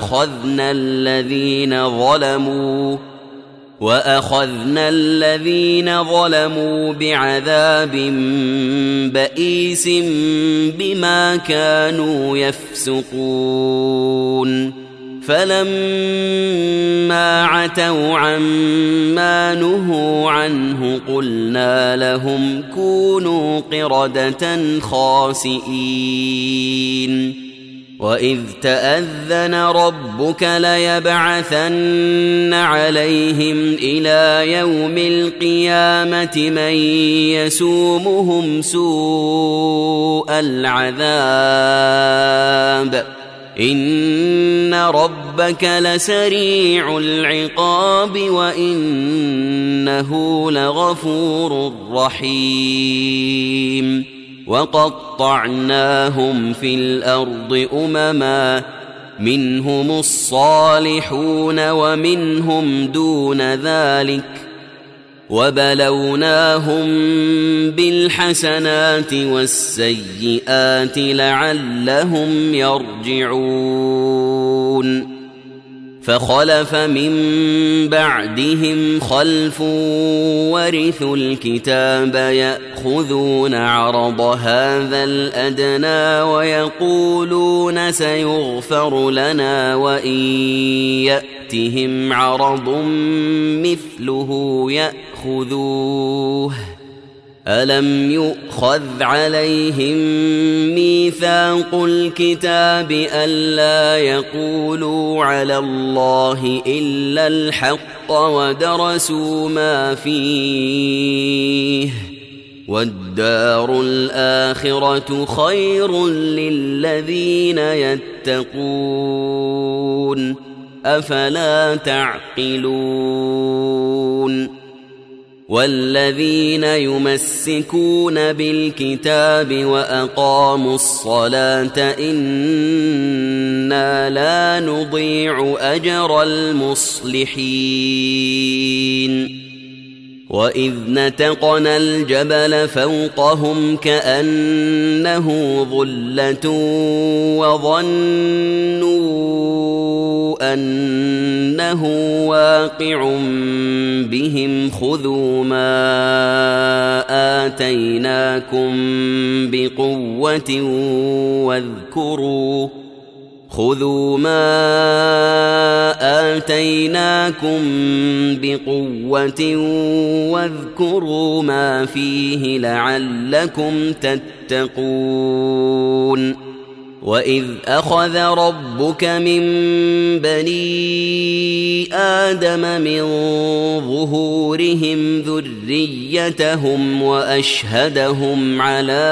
وأخذنا الذين ظلموا بعذاب بئيس بما كانوا يفسقون فلما عتوا عما نهوا عنه قلنا لهم كونوا قردة خاسئين وإذ تأذن ربك ليبعثن عليهم إلى يوم القيامة من يسومهم سوء العذاب إن ربك لسريع العقاب وإنه لغفور رحيم وقطعناهم في الأرض أمما منهم الصالحون ومنهم دون ذلك وبلوناهم بالحسنات والسيئات لعلهم يرجعون فخلف من بعدهم خلف ورثوا الكتاب يأخذون عرض هذا الأدنى ويقولون سيغفر لنا وإن يأتهم عرض مثله يأخذوه ألم يؤخذ عليهم ميثاق الكتاب ألا يقولوا على الله إلا الحق ودرسوا ما فيه والدار الآخرة خير للذين يتقون أفلا تعقلون والذين يمسكون بالكتاب وأقاموا الصلاة إنا لا نضيع أجر المصلحين وإذ نتقنا الجبل فوقهم كأنه ظلة وظنوا أنه واقع بهم خذوا ما آتيناكم بقوة واذكروا ما فيه لعلكم تتقون وإذ أخذ ربك من بني آدم من ظهورهم ذريتهم وأشهدهم على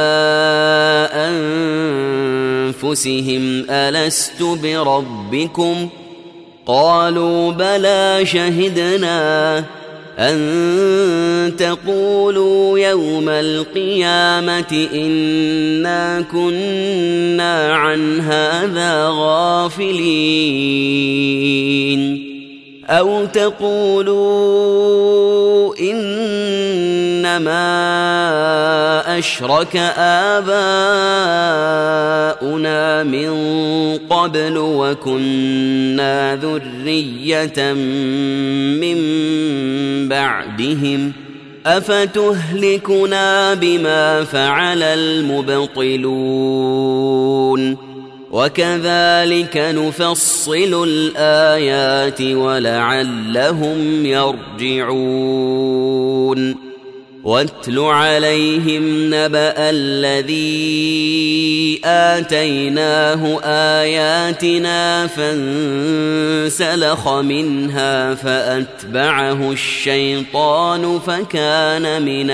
أنفسهم ألست بربكم قالوا بلى شهدنا أن تقولوا يوم القيامة إنا كنا عن هذا غافلين أو تقولوا إنما أشرك آباؤنا من قبل وكنا ذرية من بعدهم أفتهلكنا بما فعل المبطلون وكذلك نفصل الآيات ولعلهم يرجعون واتل عليهم نبأ الذي آتيناه آياتنا فانسلخ منها فأتبعه الشيطان فكان من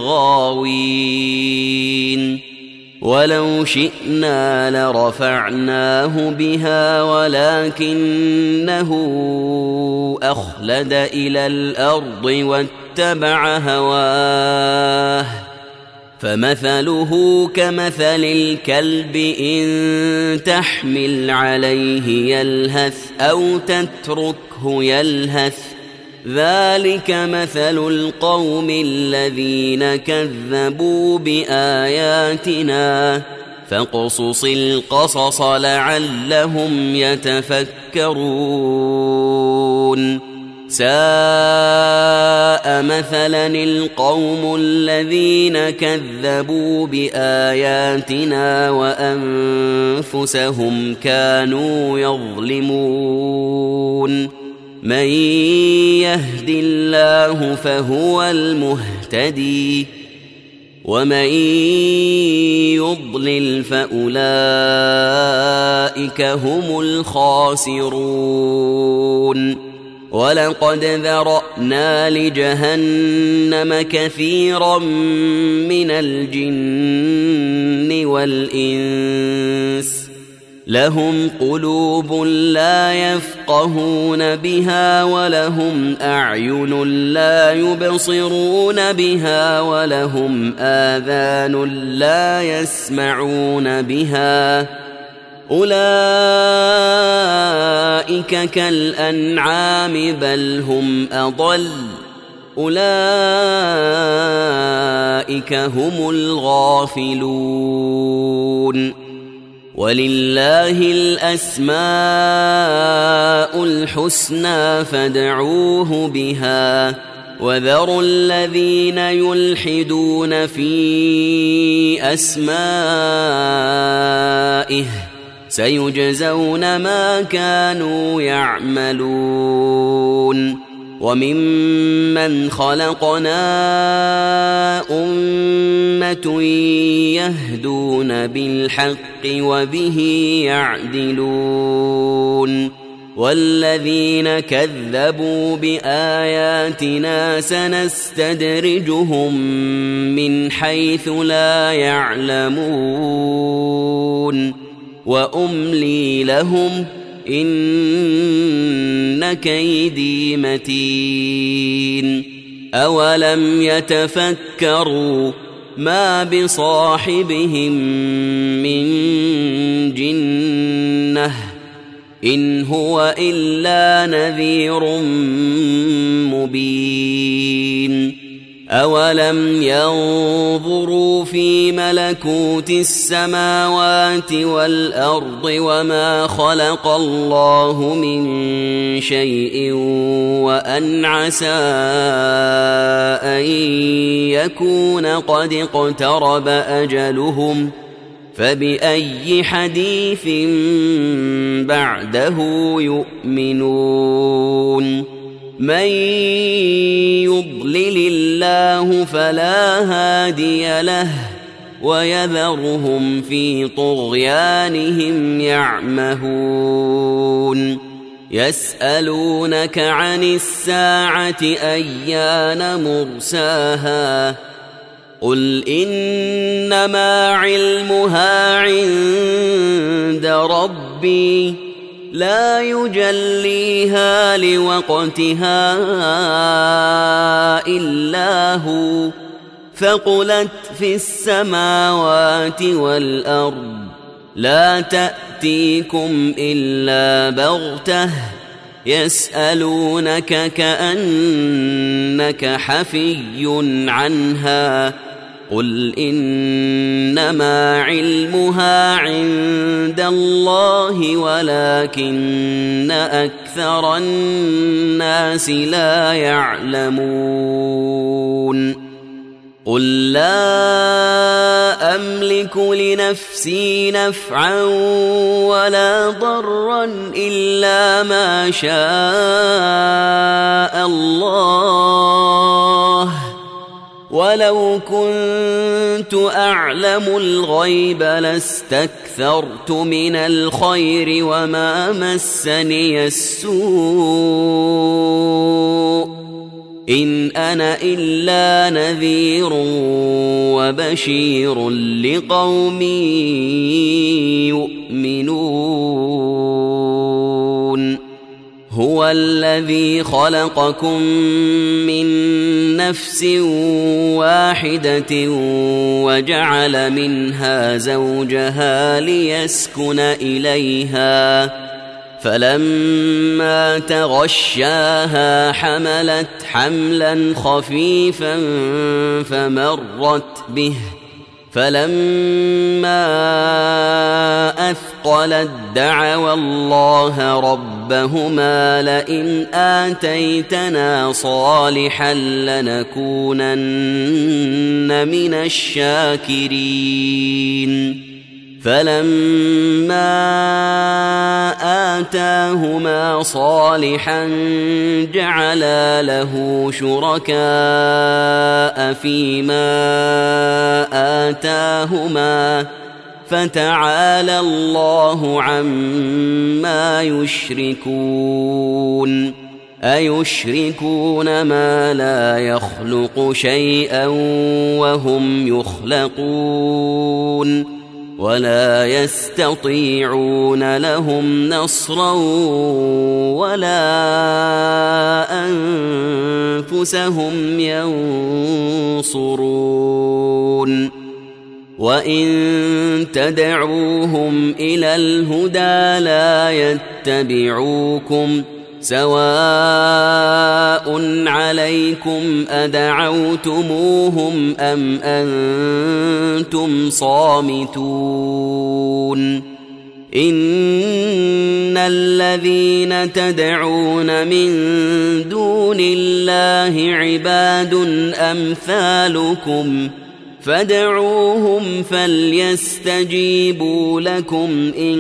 الغاوين ولو شئنا لرفعناه بها ولكنه أخلد إلى الأرض واتبع هواه فمثله كمثل الكلب إن تحمل عليه يلهث أو تتركه يلهث ذلك مثل القوم الذين كذبوا بآياتنا فاقصص القصص لعلهم يتفكرون ساء مثلا القوم الذين كذبوا بآياتنا وأنفسهم كانوا يظلمون من يهد الله فهو المهتدي ومن يضلل فأولئك هم الخاسرون ولقد ذرأنا لجهنم كثيرا من الجن والإنس لهم قلوب لا يفقهون بها ولهم أعين لا يبصرون بها ولهم آذان لا يسمعون بها أولئك كالأنعام بل هم أضل أولئك هم الغافلون ولله الأسماء الحسنى فادعوه بها وذروا الذين يلحدون في أسمائه سيجزون ما كانوا يعملون وممن خلقنا أمة يهدون بالحق وبه يعدلون والذين كذبوا بآياتنا سنستدرجهم من حيث لا يعلمون وأملي لهم إن كيدي متين أولم يتفكروا ما بصاحبهم من جنة إن هو إلا نذير مبين أولم ينظروا في ملكوت السماوات والأرض وما خلق الله من شيء وأن عسى أن يكون قد اقترب أجلهم فبأي حديث بعده يؤمنون من يضلل الله فلا هادي له ويذرهم في طغيانهم يعمهون يسألونك عن الساعة أيان مرساها قل إنما علمها عند ربي لا يجليها لوقتها إلا هو ثقلت في السماوات والأرض لا تأتيكم إلا بغتة يسألونك كأنك حفي عنها قل إنما علمها عند الله ولكن أكثر الناس لا يعلمون قل لا أملك لنفسي نفعا ولا ضرا إلا ما شاء الله ولو كنت أعلم الغيب لاستكثرت من الخير وما مسني السوء إن أنا إلا نذير وبشير لقوم يؤمنون هو الذي خلقكم من نفس واحدة وجعل منها زوجها ليسكن إليها فلما تغشاها حملت حملا خفيفا فمرت به فلما أثقلت دعوا الله ربهما لئن آتيتنا صالحا لنكونن من الشاكرين فلما آتاهما صالحا جعلا له شركاء فيما آتاهما فتعالى الله عما يشركون أيشركون ما لا يخلق شيئا وهم يخلقون ولا يستطيعون لهم نصرا ولا أنفسهم ينصرون وإن تدعوهم إلى الهدى لا يتبعوكم سواء عليكم أدعوتموهم أم أنتم صامتون إن الذين تدعون من دون الله عباد أمثالكم فادعوهم فليستجيبوا لكم إن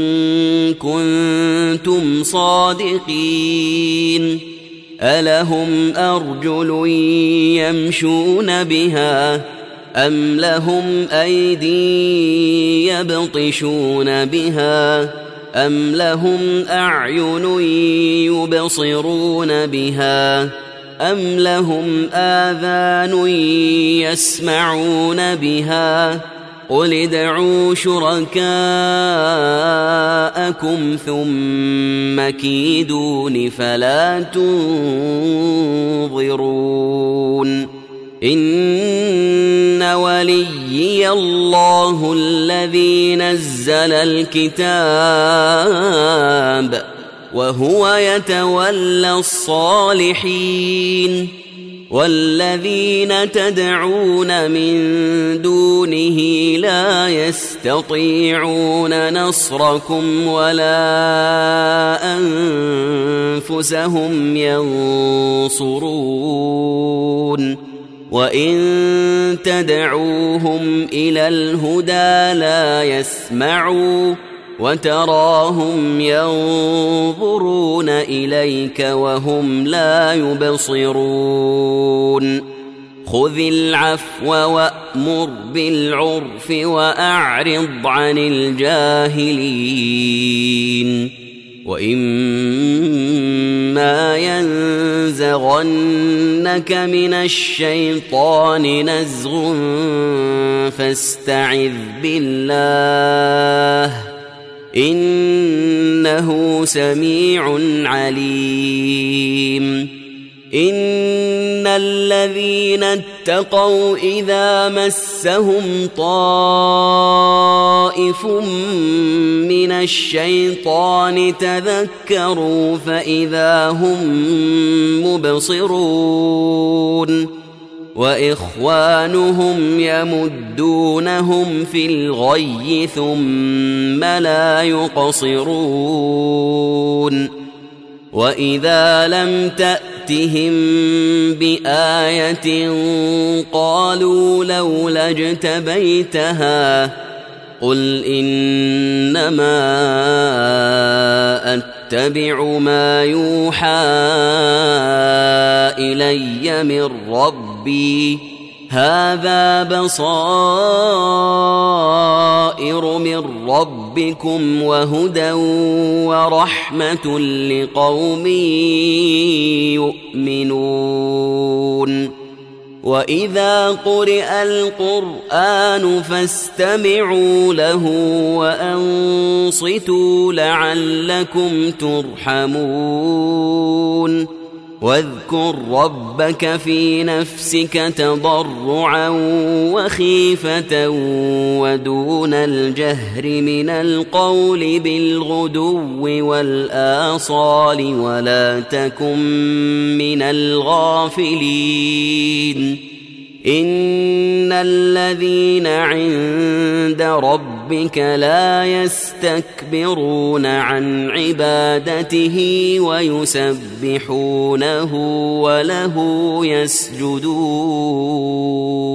كنتم صادقين ألهم أرجل يمشون بها أم لهم أيدي يبطشون بها أم لهم أعين يبصرون بها أم لهم آذان يسمعون بها قل ادعوا شركاءكم ثم كيدون فلا تنظرون إن وليي الله الذي نزل الكتاب وهو يتولى الصالحين والذين تدعون من دونه لا يستطيعون نصركم ولا أنفسهم ينصرون وإن تدعوهم إلى الهدى لا يسمعوا وتراهم ينظرون إليك وهم لا يبصرون خذ العفو وأمر بالعرف وأعرض عن الجاهلين وإما ينزغنك من الشيطان نزغ فاستعذ بالله إنه سميع عليم إن الذين اتقوا إذا مسهم طائف من الشيطان تذكروا فإذا هم مبصرون وإخوانهم يمدونهم في الغي ثم لا يقصرون وإذا لم تأتهم بآية قالوا لولا اجتبيتها قل إنما أتبع ما يوحى إلي من ربي هذا بصائر من ربكم وهدى ورحمة لقوم يؤمنون وإذا قرئ القرآن فاستمعوا له وأنصتوا لعلكم ترحمون واذكر ربك في نفسك تضرعا وخيفة ودون الجهر من القول بالغدو والآصال ولا تكن من الغافلين إن الذين عند ربك لا يستكبرون عن عبادته ويسبحونه وله يسجدون